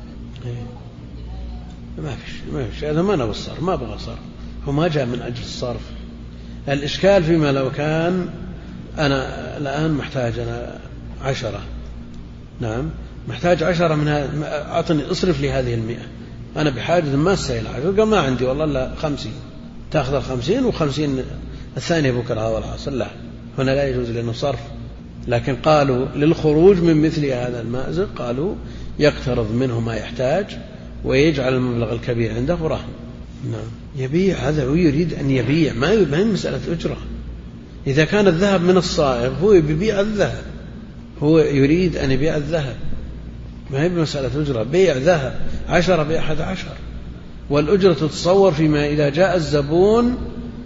ما فيش هذا ما نبغى الصرف، ما بغى صرف، هو ما جاء من أجل الصرف. الإشكال فيما لو كان أنا الآن محتاج 10، نعم محتاج 10 من هذا، أعطني أصرف لي هذه 100، أنا بحاجة ما أستاهل 10، قال ما عندي والله إلا 50، تأخذ 50 و50 الثانية بكرة والعصر، لا هنا لا يجوز لأنه صرف. لكن قالوا للخروج من مثل هذا المأزق قالوا يقترض منه ما يحتاج ويجعل المبلغ الكبير عنده رهن. نعم يبيع، هذا هو يريد أن يبيع، ما هي مسألة أجرة. إذا كان الذهب من الصائغ هو يبيع الذهب، هو يريد أن يبيع الذهب، ما هي بمسألة أجرة. بيع ذهب 10 ب11، والأجرة تتصور فيما إذا جاء الزبون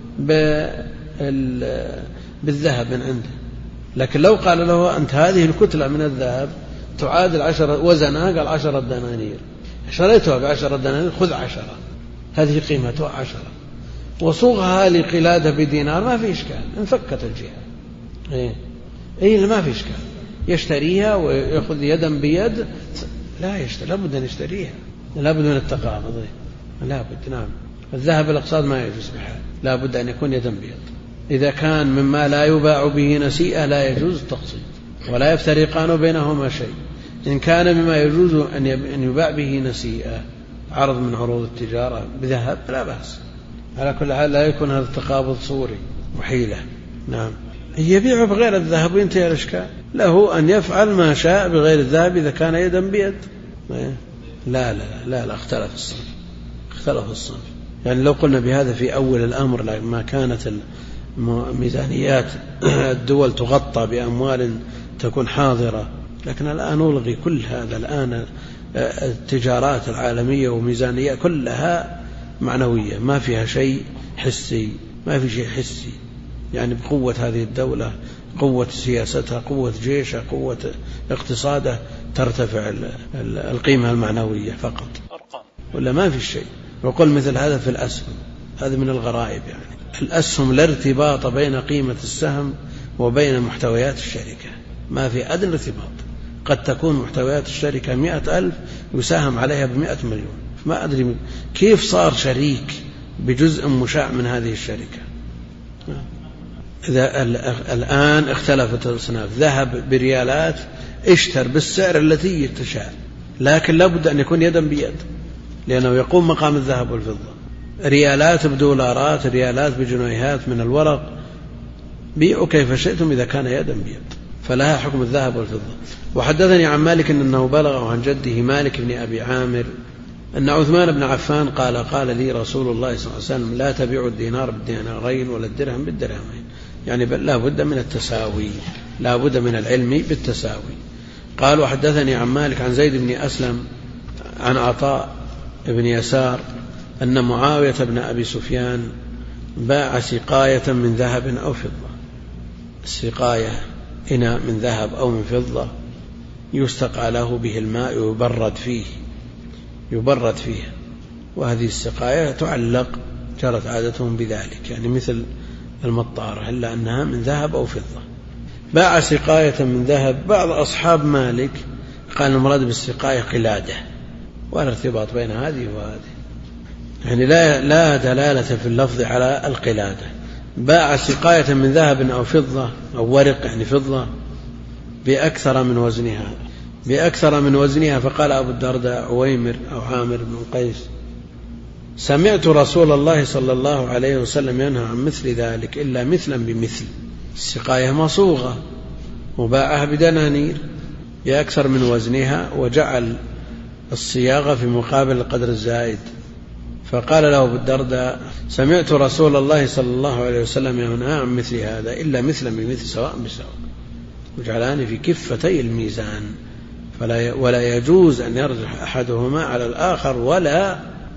بالذهب من عنده. لكن لو قال له أنت هذه الكتلة من الذهب تعادل 10 وزنها، قال 10 دنانير، شريتها ب10 دنانير، خذ 10، هذه قيمتها 10، وصوغها لقلادة بدينار، ما في إشكال، انفكت الجهة. إيه ما في إشكال، يشتريها ويأخذ يدا بيد، لا يشتري، لابد أن يشتريها، لابد من التقابض، لابد. نعم الذهب الأقساط ما يجوز بحال، لابد أن يكون يدا بيد. إذا كان مما لا يباع به نسيئة لا يجوز التقسيط، ولا يفترقان بينهما شيء. إن كان مما يجوز أن يباع به نسيئة، عرض من عروض التجارة بذهب، لا بأس. على كل حال لا يكون هذا التقابض صوري وحيلة. نعم يبيع بغير الذهب وينتهي الإشكال، له أن يفعل ما شاء بغير الذهب إذا كان يدا بيد. لا اختلف الصنف. يعني لو قلنا بهذا في أول الأمر لما كانت ميزانيات الدول تغطى بأموال تكون حاضرة، لكن الآن نلغي كل هذا. الآن التجارات العالمية وميزانية كلها معنوية، ما فيها شيء حسي، ما في شيء حسي. يعني بقوة هذه الدولة، قوة سياستها، قوة جيشها، قوة اقتصادها، ترتفع القيمة المعنوية فقط، ولا ما في شيء. وقل مثل هذا في الأسهم، هذا من الغرائب. يعني الأسهم لا ارتباط بين قيمة السهم وبين محتويات الشركة، ما في أدنى ارتباط. قد تكون محتويات الشركة 100,000 يساهم عليها ب100 مليون، ما أدري كيف صار شريك بجزء مشاع من هذه الشركة. إذا الآن اختلفت الأصناف، ذهب بريالات اشتر بالسعر التي تشاء، لكن لابد أن يكون يدا بيد، لأنه يقوم مقام الذهب والفضة. ريالات بدولارات، ريالات بجنيهات من الورق، بيعوا كيف شئتم إذا كان يدا بيد، فلها حكم الذهب والفضة. وحدثني عن مالك أنه بلغه عن جده مالك بن أبي عامر أن عثمان بن عفان قال لي رسول الله صلى الله عليه وسلم لا تبيعوا الدينار بالدينارين ولا الدرهم بالدرهمين، يعني لا بد من التساوي، لا بد من العلم بالتساوي. قال وحدثني عن مالك عن زيد بن أسلم عن عطاء بن يسار أن معاوية بن أبي سفيان باع سقاية من ذهب أو فضة. السقاية إناء من ذهب أو من فضة يستقى له به الماء يبرد فيه، وهذه السقاية تعلق، جرت عادتهم بذلك، يعني مثل المطارة، إلا أنها من ذهب أو فضة. باع سقاية من ذهب. بعض أصحاب مالك قال المراد بالسقاية قلادة، ولا ارتباط بين هذه وهذه، يعني لا دلالة في اللفظ على القلادة. باع سقاية من ذهب أو فضة أو ورق، يعني فضة، بأكثر من وزنها. فقال أبو الدرداء عويمر أو عامر بن قيس سمعت رسول الله صلى الله عليه وسلم ينهى عن مثل ذلك إلا مثلا بمثل. السقاية مصوغة وباعها بدنانير بأكثر من وزنها، وجعل الصياغة في مقابل القدر الزائد. فقال له أبو الدرداء سمعت رسول الله صلى الله عليه وسلم ينهى عن مثل هذا إلا مثلا بمثل سواء بسواء، وجعلان في كفتي الميزان، ولا يجوز أن يرجح أحدهما على الآخر ولا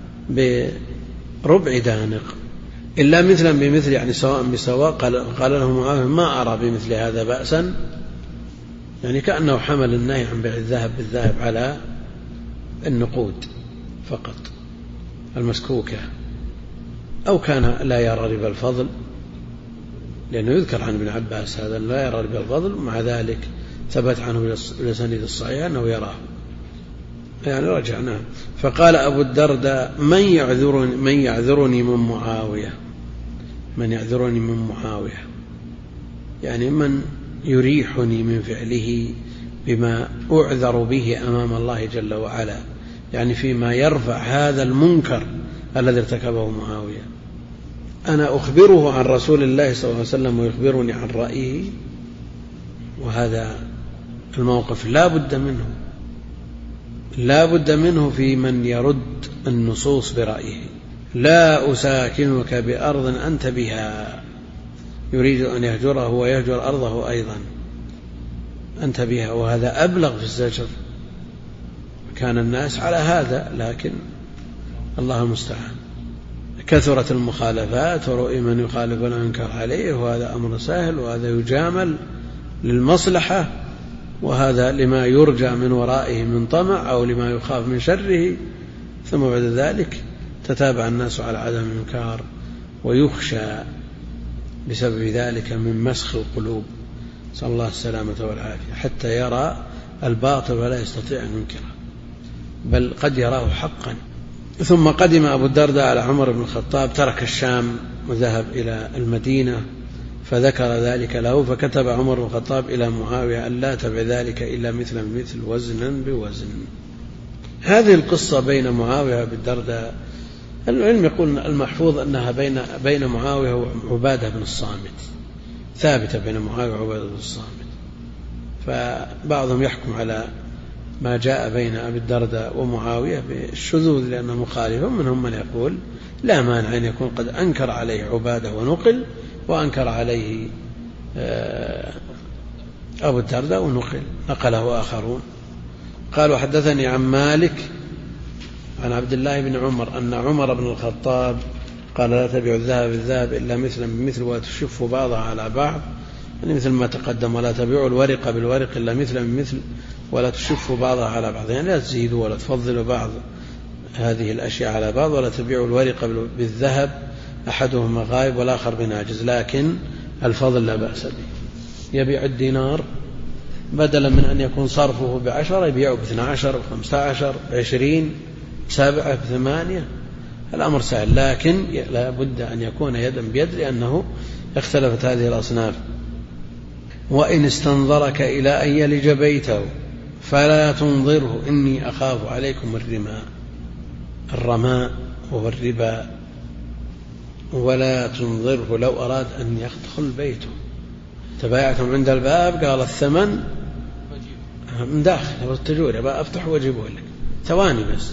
بربع دانق، إلا مثلا بمثل، يعني سواء بسواء. قال له معاوية ما أرى بمثل هذا بأسا، يعني كأنه حمل النهي عن بيع الذهب بالذهب على النقود فقط المسكوكة. أو كان لا يرى ربا الفضل، لأنه يذكر عن ابن عباس هذا لا يرى ربا الفضل، مع ذلك ثبت عنه بالأسانيد الصحيحة أنه يراه، يعني رجعنا. فقال أبو الدرداء: من يعذرني من معاوية، من يعذرني من معاوية، يعني من يريحني من فعله بما أعذر به أمام الله جل وعلا، يعني فيما يرفع هذا المنكر الذي ارتكبه معاوية. أنا أخبره عن رسول الله صلى الله عليه وسلم ويخبرني عن رأيه، وهذا الموقف لا بد منه في من يرد النصوص برأيه. لا أساكنك بأرض أنت بها، يريد أن يهجره ويهجر أرضه أيضا، أنت بها، وهذا أبلغ في الزجر. كان الناس على هذا، لكن الله المستعان كثرت المخالفات، ورؤي من يخالف ولا ينكر عليه، وهذا أمر سهل، وهذا يجامل للمصلحة، وهذا لما يرجى من ورائه من طمع أو لما يخاف من شره. ثم بعد ذلك تتابع الناس على عدم الإنكار، ويخشى بسبب ذلك من مسخ القلوب، صلى الله السلامة والعافية، حتى يرى الباطل ولا يستطيع أن ينكره، بل قد يراه حقا. ثم قدم أبو الدرداء على عمر بن الخطاب، ترك الشام وذهب إلى المدينة، فذكر ذلك له، فكتب عمر بن الخطاب إلى معاوية أن لا تبع ذلك إلا مثلا بمثل وزنا بوزن. هذه القصة بين معاوية وأبي الدرداء، العلم يقول المحفوظ أنها بين معاوية وعبادة بن الصامت، ثابتة بين معاوية وعبادة بن الصامت. فبعضهم يحكم على ما جاء بين أبي الدرداء ومعاوية بالشذوذ لأنه مخالف، منهم من يقول لا مانع أن يكون قد أنكر عليه عبادة ونقل، وأنكر عليه أبو الدرداء نقله آخرون. قالوا: حدثني عن مالك عن عبد الله بن عمر أن عمر بن الخطاب قال: لا تبيع الذهب بالذهب إلا مثلا بمثل ولا تشف بعضها على بعض، يعني مثل ما تقدم. ولا تبيع الورق بالورق إلا مثلا بمثل ولا تشف بعضها على بعض، يعني لا تزيدوا ولا تفضلوا بعض هذه الأشياء على بعض. ولا تبيع الورق بالذهب أحدهما غائب والآخر بناجز، لكن الفضل لا بأس به. يبيع الدينار بدلا من أن يكون صرفه ب10 يبيعه ب12 ب15 ب20 ب7 ب8. الأمر سهل، لكن لا بد أن يكون يدا بيد، لأنه اختلفت هذه الأصناف. وإن استنظرك إلى أن يلج بيته فلا تنظره إني أخاف عليكم الرماء وهو الربا. ولا تنظره لو أراد أن يدخل بيته، تبايعتم عند الباب، قال الثمن من داخل والتجور يبقى أفتح وأجيبه لك، ثواني بس.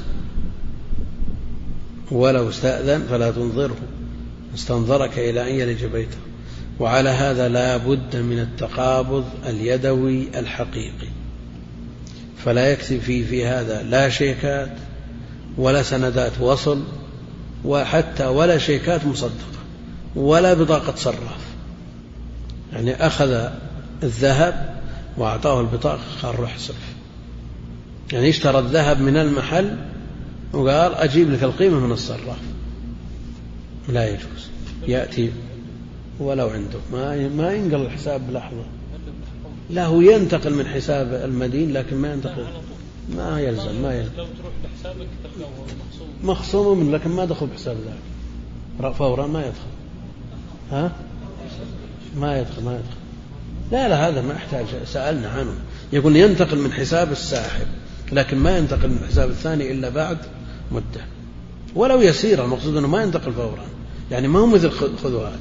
ولو استأذن فلا تنظره، استنظرك إلى أن يلج بيته. وعلى هذا لا بد من التقابض اليدوي الحقيقي، فلا يكفي في هذا لا شيكات ولا سندات وصل، وحتى ولا شيكات مصدقة ولا بطاقة صراف. يعني أخذ الذهب وأعطاه البطاقة قال روح صرف، يعني اشترى الذهب من المحل وقال أجيب لك القيمة من الصراف، لا يجوز. يأتي ولو عنده ما ينقل الحساب بلحظة، لا هو ينتقل من حساب المدين، لكن ما ينتقل، ما يلزم لو تروح لحسابك مخصوم من، لكن ما دخل بحساب ذلك فورا، ما يدخل. ما يدخل. لا هذا ما يحتاج، سألنا عنه، يقول ينتقل من حساب الساحب، لكن ما ينتقل من حساب الثاني إلا بعد مدة ولو يسير. المقصود أنه ما ينتقل فورا، يعني ما هو مثل خذوات.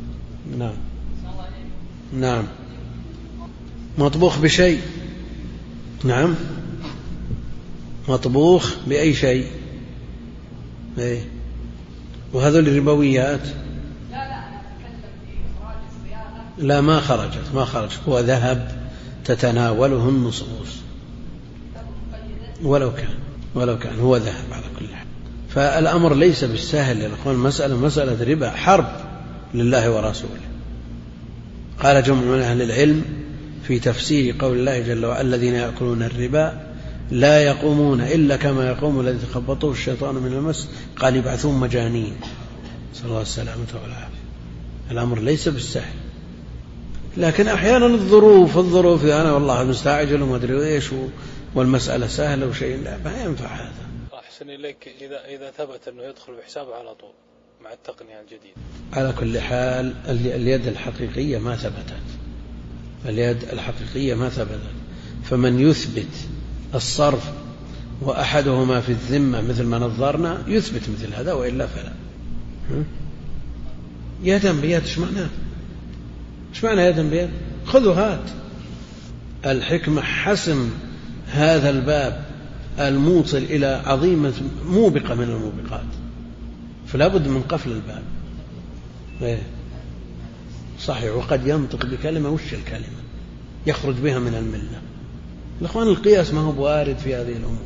نعم مطبوخ بشيء، نعم مطبوخ بأي شيء، وهذول الربويات لا ما خرجت، هو ذهب تتناوله النصوص ولو كان هو ذهب على كل حال. فالأمر ليس بالسهل، يقول مسألة ربا حرب لله ورسوله. قال جمع من أهل العلم في تفسير قول الله جل وعلا: الذين يأكلون الربا لا يقومون إلا كما يقوم الذي تخبطه الشيطان من المس، قال يبعثون مجانين. نسأل الله السلامة والعافية. الأمر ليس بالسهل، لكن أحيانا الظروف أنا والله مستعجل وما أدري إيش والمسألة سهلة وشيء، لا ما ينفع هذا. أحسن إليك إذا ثبت أنه يدخل بحسابه على طول مع التقنية الجديدة. على كل حال اليد الحقيقية ما ثبتت، اليد الحقيقية ما ثبتت، فمن يثبت الصرف وأحدهما في الذمة مثل ما نظرنا يثبت مثل هذا، وإلا فلا. يدا بيد إيش معنى يدا بيد؟ خذوا هات. الحكمة حسم هذا الباب الموصل إلى عظيمة موبقة من الموبقات، فلا بد من قفل الباب. صحيح، وقد ينطق بكلمة وش الكلمة يخرج بها من الملة. الأخوان القياس ما هو بوارد في هذه الأمور.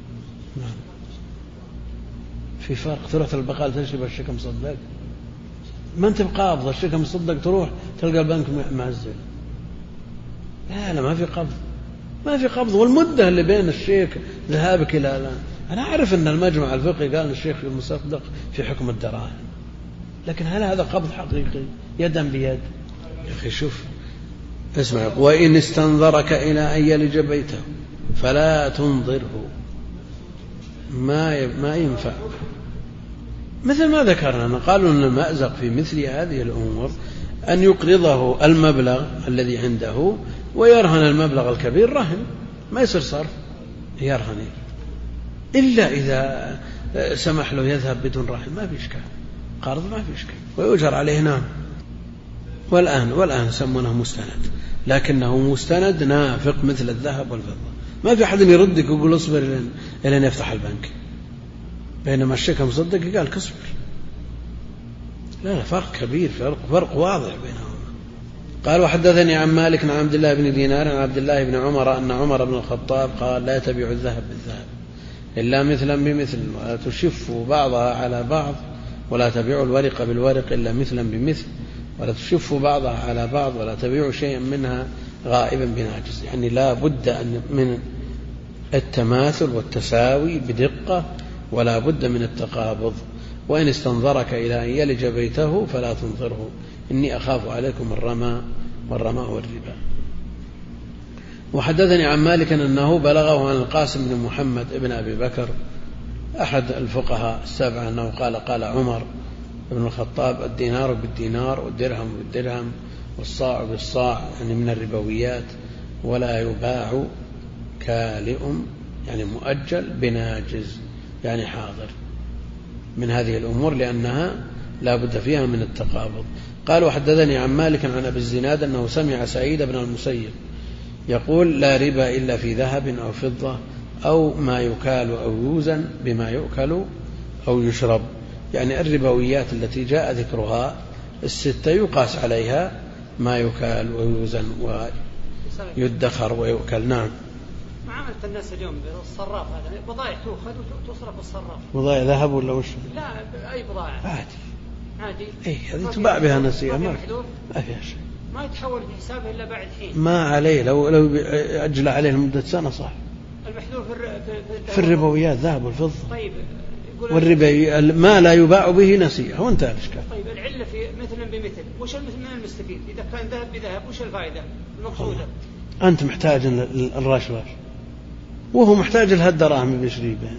في فرق، تروح البقال تشرب الشيك مصدق، ما انت بقابض الشيك مصدق، تروح تلقى البنك معزل. لا ما في قبض، والمدة اللي بين الشيك ذهابك إلى الآن. أنا أعرف أن المجمع الفقهي قال أن الشيخ المصدق في حكم الدراهم، لكن هل هذا قبض حقيقي يدا بيد؟ يا أخي شوف اسمع، وإن استنظرك إلى أن يلج بيته فلا تنظره، ما ينفع. مثل ما ذكرنا قالوا أن المأزق في مثل هذه الأمور أن يقرضه المبلغ الذي عنده ويرهن المبلغ الكبير رهن، ما يصير صرف، يرهن، إلا إذا سمح له يذهب بدون رهن ما في إشكال، قرض ما في إشكال ويؤجر عليه. نعم. والآن يسمونه مستند، لكنه مستند نافق مثل الذهب والفضة، ما في أحد يردك ويقول اصبر إلى أن يفتح البنك، بينما الشيك مصدق قال كصبر. لا فرق كبير، فرق واضح بينهما. قال وحدثني عن مالك عن عبد الله بن دينار عن عبد الله بن عمر أن عمر بن الخطاب قال لا تبيع الذهب بالذهب إلا مثلا بمثل، ولا تشفوا بعضها على بعض، ولا تبيعوا الورق بالورق إلا مثلا بمثل، ولا تشفوا بعضها على بعض، ولا تبيعوا شيئا منها غائبا بناجز. يعني لا بد من التماثل والتساوي بدقة، ولا بد من التقابض. وإن استنظرك إلى أن يلج بيته فلا تنظره، إني أخاف عليكم والرماء والربا. وحدثني عن مالك أنه بلغه عن القاسم بن محمد ابن أبي بكر أحد الفقهاء السبعة أنه قال عمر بن الخطاب الدينار بالدينار والدرهم بالدرهم والصاع بالصاع، يعني من الربويات، ولا يباع كالئ يعني مؤجل بناجز يعني حاضر من هذه الأمور، لأنها لا بد فيها من التقابض. قال وحدثني عن مالك عن أبي الزناد أنه سمع سعيد بن المسيب يقول لا ربا إلا في ذهب أو فضة أو ما يكال أو يوزن بما يؤكل أو يشرب، يعني الربويات التي جاء ذكرها الستة يقاس عليها ما يكال ويوزن ويدخر ويؤكل. نعم. معاملة الناس اليوم بالصراف هذا بضائع تؤخذ وتصرف الصراف. بضائع ذهب ولا وش؟ لا أي بضائع عادي. إيه هذه تباع بها نسيئة، ما فيها شيء، ما يتحول في حسابه إلا بعد حين. ما عليه لو أجل عليه لمدة سنة صح. المحذور في الربويات ذهب والفضة. طيب والربا ما لا يباع به نسيئة وانتهى الإشكال. طيب العلة في مثلا بمثل، وش المثل من المستفيد؟ إذا كان ذهب بذهب وش الفائدة المقصودة؟ أنت محتاج الرشوة وهو محتاج الدراهم بيشري بها.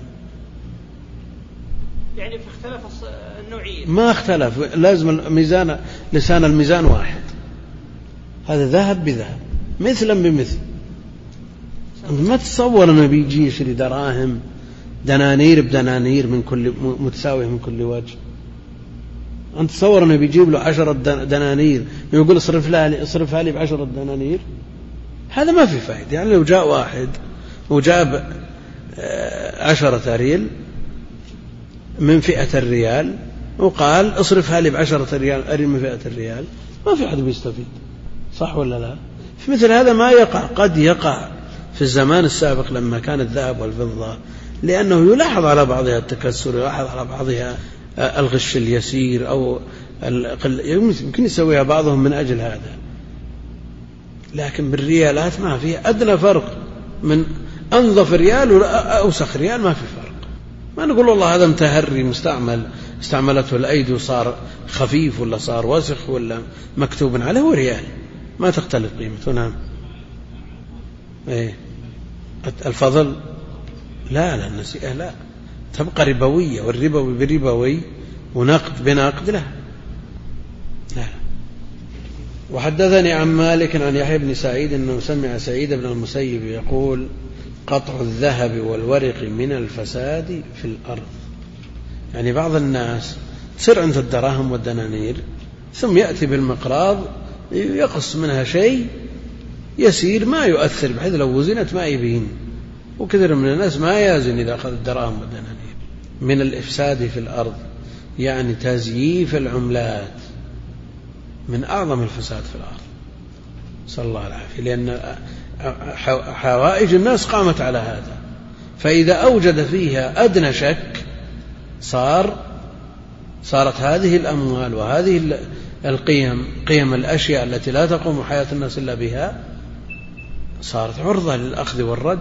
يعني في اختلاف النوعية. ما اختلف، لازم لسان الميزان واحد، هذا ذهب بذهب مثلا بمثل. أنت ما تتصور أنه بيجي يشري دراهم دنانير بدنانير من كل متساوية من كل وجه. أنت تصور أنه بيجيب له 10 دنانير ويقول اصرفها لي ب10 دنانير، هذا ما في فائدة. يعني لو جاء واحد وجاب 10 ريال من فئة الريال وقال اصرفها لي ب10 ريال من فئة الريال، ما في أحد بيستفيد، صح ولا لا؟ في مثل هذا ما يقع، قد يقع في الزمان السابق لما كان الذهب والفضة، لأنه يلاحظ على بعضها التكسر، يلاحظ على بعضها الغش اليسير أو يمكن يسويها بعضهم من أجل هذا. لكن بالريالات ما في أدنى فرق، من أنظف ريال وأوسخ ريال ما في فرق، ما نقول والله هذا متهري مستعمل استعملته الأيدي وصار خفيف ولا صار وسخ ولا مكتوب عليه، هو ريال ما تختلف قيمته. نعم. الفضل لا النسيئة لا، تبقى ربوية، والربوي بربوي ونقد بنقد لا. وحدثني عن مالك عن يحيى بن سعيد أنه سمع سعيد بن المسيب يقول: قطع الذهب والورق من الفساد في الأرض. يعني بعض الناس تصير عند الدراهم والدنانير ثم يأتي بالمقراض يقص منها شيء يسير ما يؤثر، بحيث لو وزنت ما يبين، وكثير من الناس ما يازن إذا أخذ الدراهم والدنانير. من الإفساد في الأرض يعني تزييف العملات من أعظم الفساد في الأرض، صلى الله العافية، لأن حوائج الناس قامت على هذا، فإذا أوجد فيها أدنى شك صارت هذه الأموال وهذه قيم الأشياء التي لا تقوم حياة الناس إلا بها صارت عرضة للأخذ والرد.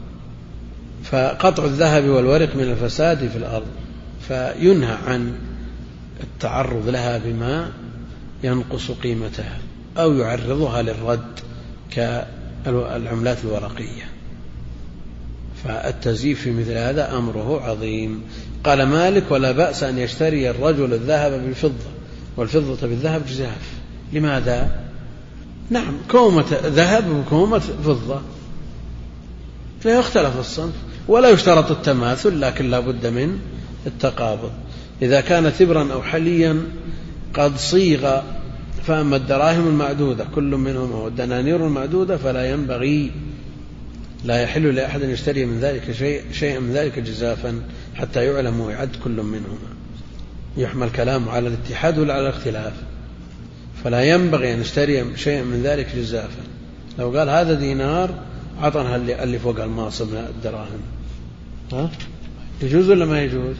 فقطع الذهب والورق من الفساد في الأرض، فينهى عن التعرض لها بما ينقص قيمتها أو يعرضها للرد كالعملات الورقية. فالتزييف في مثل هذا أمره عظيم. قال مالك: ولا بأس أن يشتري الرجل الذهب بالفضة والفضة بالذهب جزاف. لماذا؟ نعم، كومة ذهب وكومة فضة لا يختلف الصنف، ولا يشترط التماثل، لكن لا بد من التقابض. إذا كان تبرا أو حليا قد صيغ، فأما الدراهم المعدودة كل منهم والدنانير المعدودة فلا ينبغي، لا يحل لأحد أن يشتري من ذلك شيئا من ذلك جزافا حتى يعلم ويعد كل منهما. يحمل كلام على الاتحاد ولا على الاختلاف، فلا ينبغي أن يشتري شيئا من ذلك جزافا. لو قال هذا دينار عطنها اللي فوق الماصب من الدراهم، يجوز ولا ما يجوز؟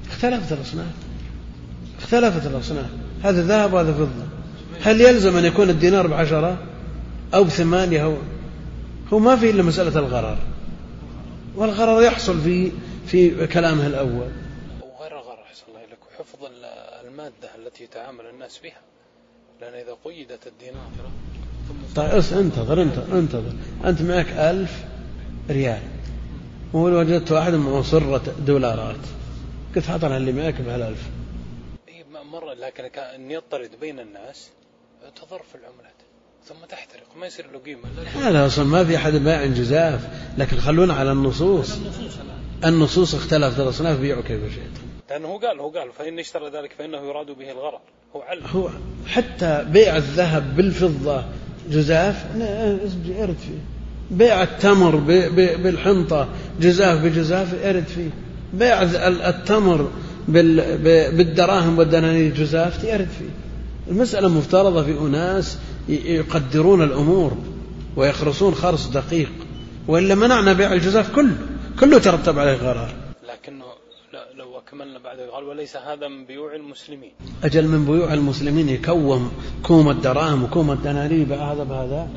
اختلفت الأصناف، هذا ذهب وهذا فضة. هل يلزم أن يكون الدينار ب10 أو ب8؟ هو ما في إلا مسألة الغرر، والغرر يحصل في كلامه الأول. وغير غرر حصل الله لك حفظ المادة التي يتعامل الناس بها، لأن إذا قيدت الدينار طيب انتظر أنت معك 1000 ريال ووجدت واحد معصرة دولارات، قلت حطنا اللي معك ب1000 مرة، لكن أن يضطرد بين الناس تضر في العملات ثم تحترق ما يصير له قيمة. هذا أصلا ما في أحد باع جزاف، لكن خلونا على النصوص اختلفت الأصناف بيعوا كيف شئتم. لأنه هو قال فإن اشترى ذلك فإنه يراد به الغرر. هو حتى بيع الذهب بالفضة جزاف يرد فيه، بيع التمر بالحنطة جزاف بجزاف يرد فيه، بيع التمر بالدراهم والدنانير جزاف يرد فيه. المسألة مفترضة في أناس يقدرون الأمور ويخرصون خرص دقيق، وإلا منعنا بيع الجزاف كله ترتب عليه غرار. لكنه لو أكملنا بعد قال وليس هذا من بيوع المسلمين. أجل من بيوع المسلمين يكوم كوم الدراهم وكوم الدنانير بهذا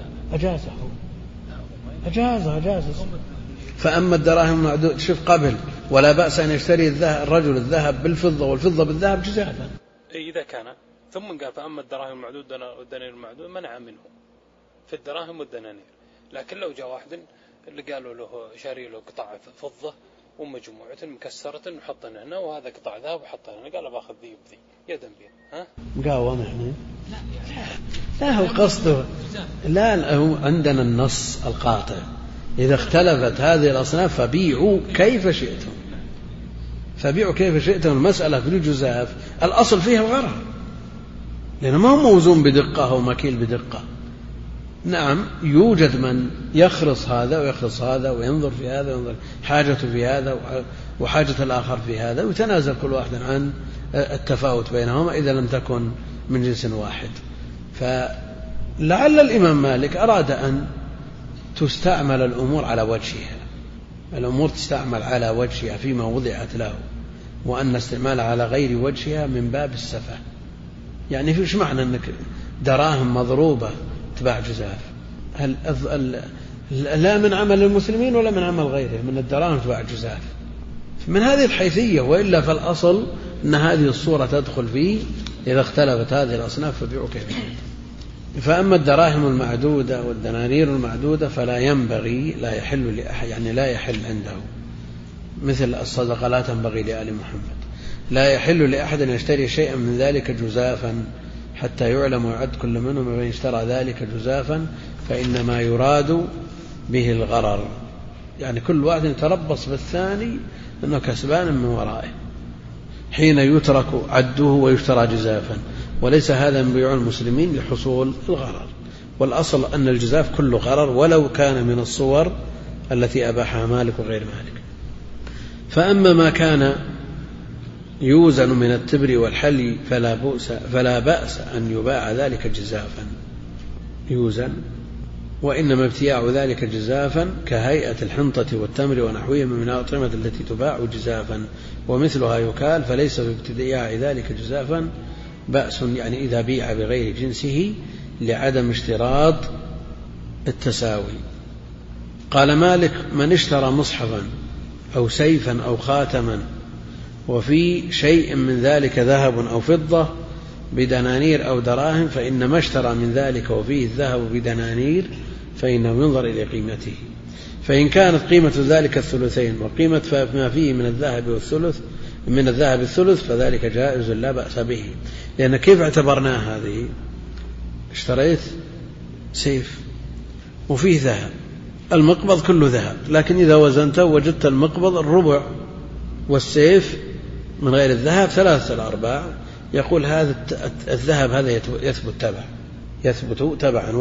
أجازه. فأما الدراهم معدود، شوف قبل ولا بأس أن يشتري الرجل الذهب بالفضة والفضة بالذهب جزافا إذا كان، ثم قال فأما الدراهم المعدود والدنانير المعدود منع منه في الدراهم والدنانير. لكن لو جاء واحد اللي قالوا له شاري له قطع فضة ومجموعة مكسرة وحطنا هنا وهذا قطع ذهب وحطنا هنا، قال باخذ ذي وذي يدا بيد مقاومة يعني. لا هو قصده لا، هو عندنا النص القاطع إذا اختلفت هذه الأصناف فبيعوا كيف شئتم. المسألة في الجزاف الأصل فيها الغرر، لأنه ما هو موزون بدقة أو مكيل بدقة. نعم يوجد من يخرص هذا ويخرص هذا وينظر في هذا وينظر حاجته في هذا وحاجة الآخر في هذا، ويتنازل كل واحد عن التفاوت بينهما إذا لم تكن من جنس واحد. فلعل الإمام مالك أراد أن تستعمل الأمور على وجهها، الأمور تستعمل على وجهها فيما وضعت له، وأن استعمالها على غير وجهها من باب السفة. يعني فيش معنى أنك دراهم مضروبة تباع جزاف، لا من عمل المسلمين ولا من عمل غيره، من الدراهم تباع جزاف، من هذه الحيثية، وإلا فالأصل أن هذه الصورة تدخل فيه إذا اختلفت هذه الأصناف فبيعوا كيف. فأما الدراهم المعدودة والدنانير المعدودة فلا ينبغي، لا يحل لأحد، يعني لا يحل عنده، مثل الصدقة لا تنبغي لآل محمد، لا يحل لأحد أن يشتري شيئا من ذلك جزافا حتى يعلم ويعد كل منهم، ومن اشترى ذلك جزافا فإنما يراد به الغرر، يعني كل واحد يتربص بالثاني أنه كسبان من ورائه حين يترك عده ويشترى جزافا، وليس هذا من بيوع المسلمين لحصول الغرر. والأصل أن الجزاف كله غرر ولو كان من الصور التي أباحها مالك وغير مالك. فأما ما كان يوزن من التبر والحلي فلا بأس أن يباع ذلك جزافا، يوزن، وإنما ابتياع ذلك جزافا كهيئة الحنطة والتمر ونحوهما من الأطعمة التي تباع جزافا ومثلها يكال، فليس في ابتياع ذلك جزافا بأس، يعني إذا بيع بغير جنسه لعدم اشتراط التساوي. قال مالك: من اشترى مصحفا أو سيفا أو خاتما وفي شيء من ذلك ذهب أو فضة بدنانير أو دراهم، فإن ما اشترى من ذلك وفيه الذهب بدنانير فإنه ينظر إلى قيمته، فإن كانت قيمة ذلك الثلثين وقيمة ما فيه من الذهب الثلث فذلك جائز لا بأس به. لأن كيف اعتبرناه؟ هذه اشتريت سيف وفيه ذهب، المقبض كله ذهب، لكن إذا وزنته وجدت المقبض الربع والسيف من غير الذهب 3/4، يقول هذا الذهب هذا يثبت تبعا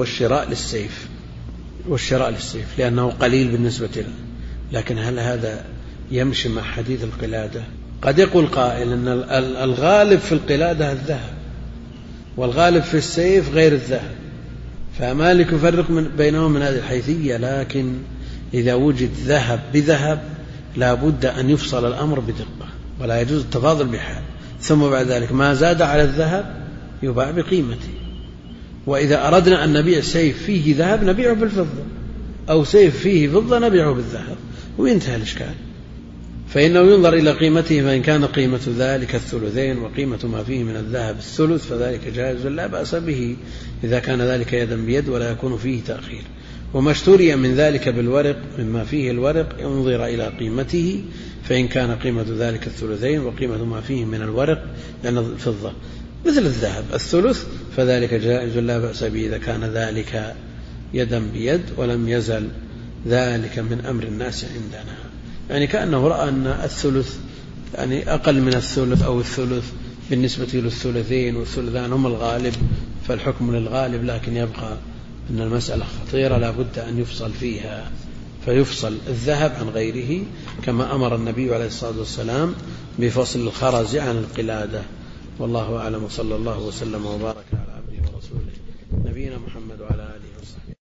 والشراء للسيف لأنه قليل بالنسبة له. لكن هل هذا يمشي مع حديث القلادة؟ قد يقول قائل أن الغالب في القلادة الذهب والغالب في السيف غير الذهب، فمالك يفرق بينهم من هذه الحيثية. لكن إذا وجد ذهب بذهب لا بد أن يفصل الأمر بدقة، ولا يجوز التفاضل بحال، ثم بعد ذلك ما زاد على الذهب يباع بقيمته. وإذا أردنا أن نبيع سيف فيه ذهب نبيعه بالفضة، أو سيف فيه فضة نبيعه بالذهب، وينتهي الإشكال. فإنه ينظر إلى قيمته، فإن كان قيمة ذلك الثلثين وقيمة ما فيه من الذهب الثلث فذلك جائز لا بأس به إذا كان ذلك يدا بيد ولا يكون فيه تأخير. وما اشتري من ذلك بالورق مما فيه الورق ينظر إلى قيمته، فإن كان قيمة ذلك الثلثين وقيمة ما فيه من الورق لأن الفضة مثل الذهب الثلث فذلك جائز لا بأس به إذا كان ذلك يدا بيد ولم يزل ذلك من أمر الناس عندنا. يعني كأنه رأى أن الثلث يعني أقل من الثلث أو الثلث بالنسبة للثلثين والثلثان هم الغالب، فالحكم للغالب، لكن يبقى أن المسألة خطيرة لا بد أن يفصل فيها، فيفصل الذهب عن غيره كما أمر النبي عليه الصلاة والسلام بفصل الخرز عن القلادة. والله أعلم، صلى الله وسلم وبارك على عبده ورسوله نبينا محمد وعلى آله وصحبه.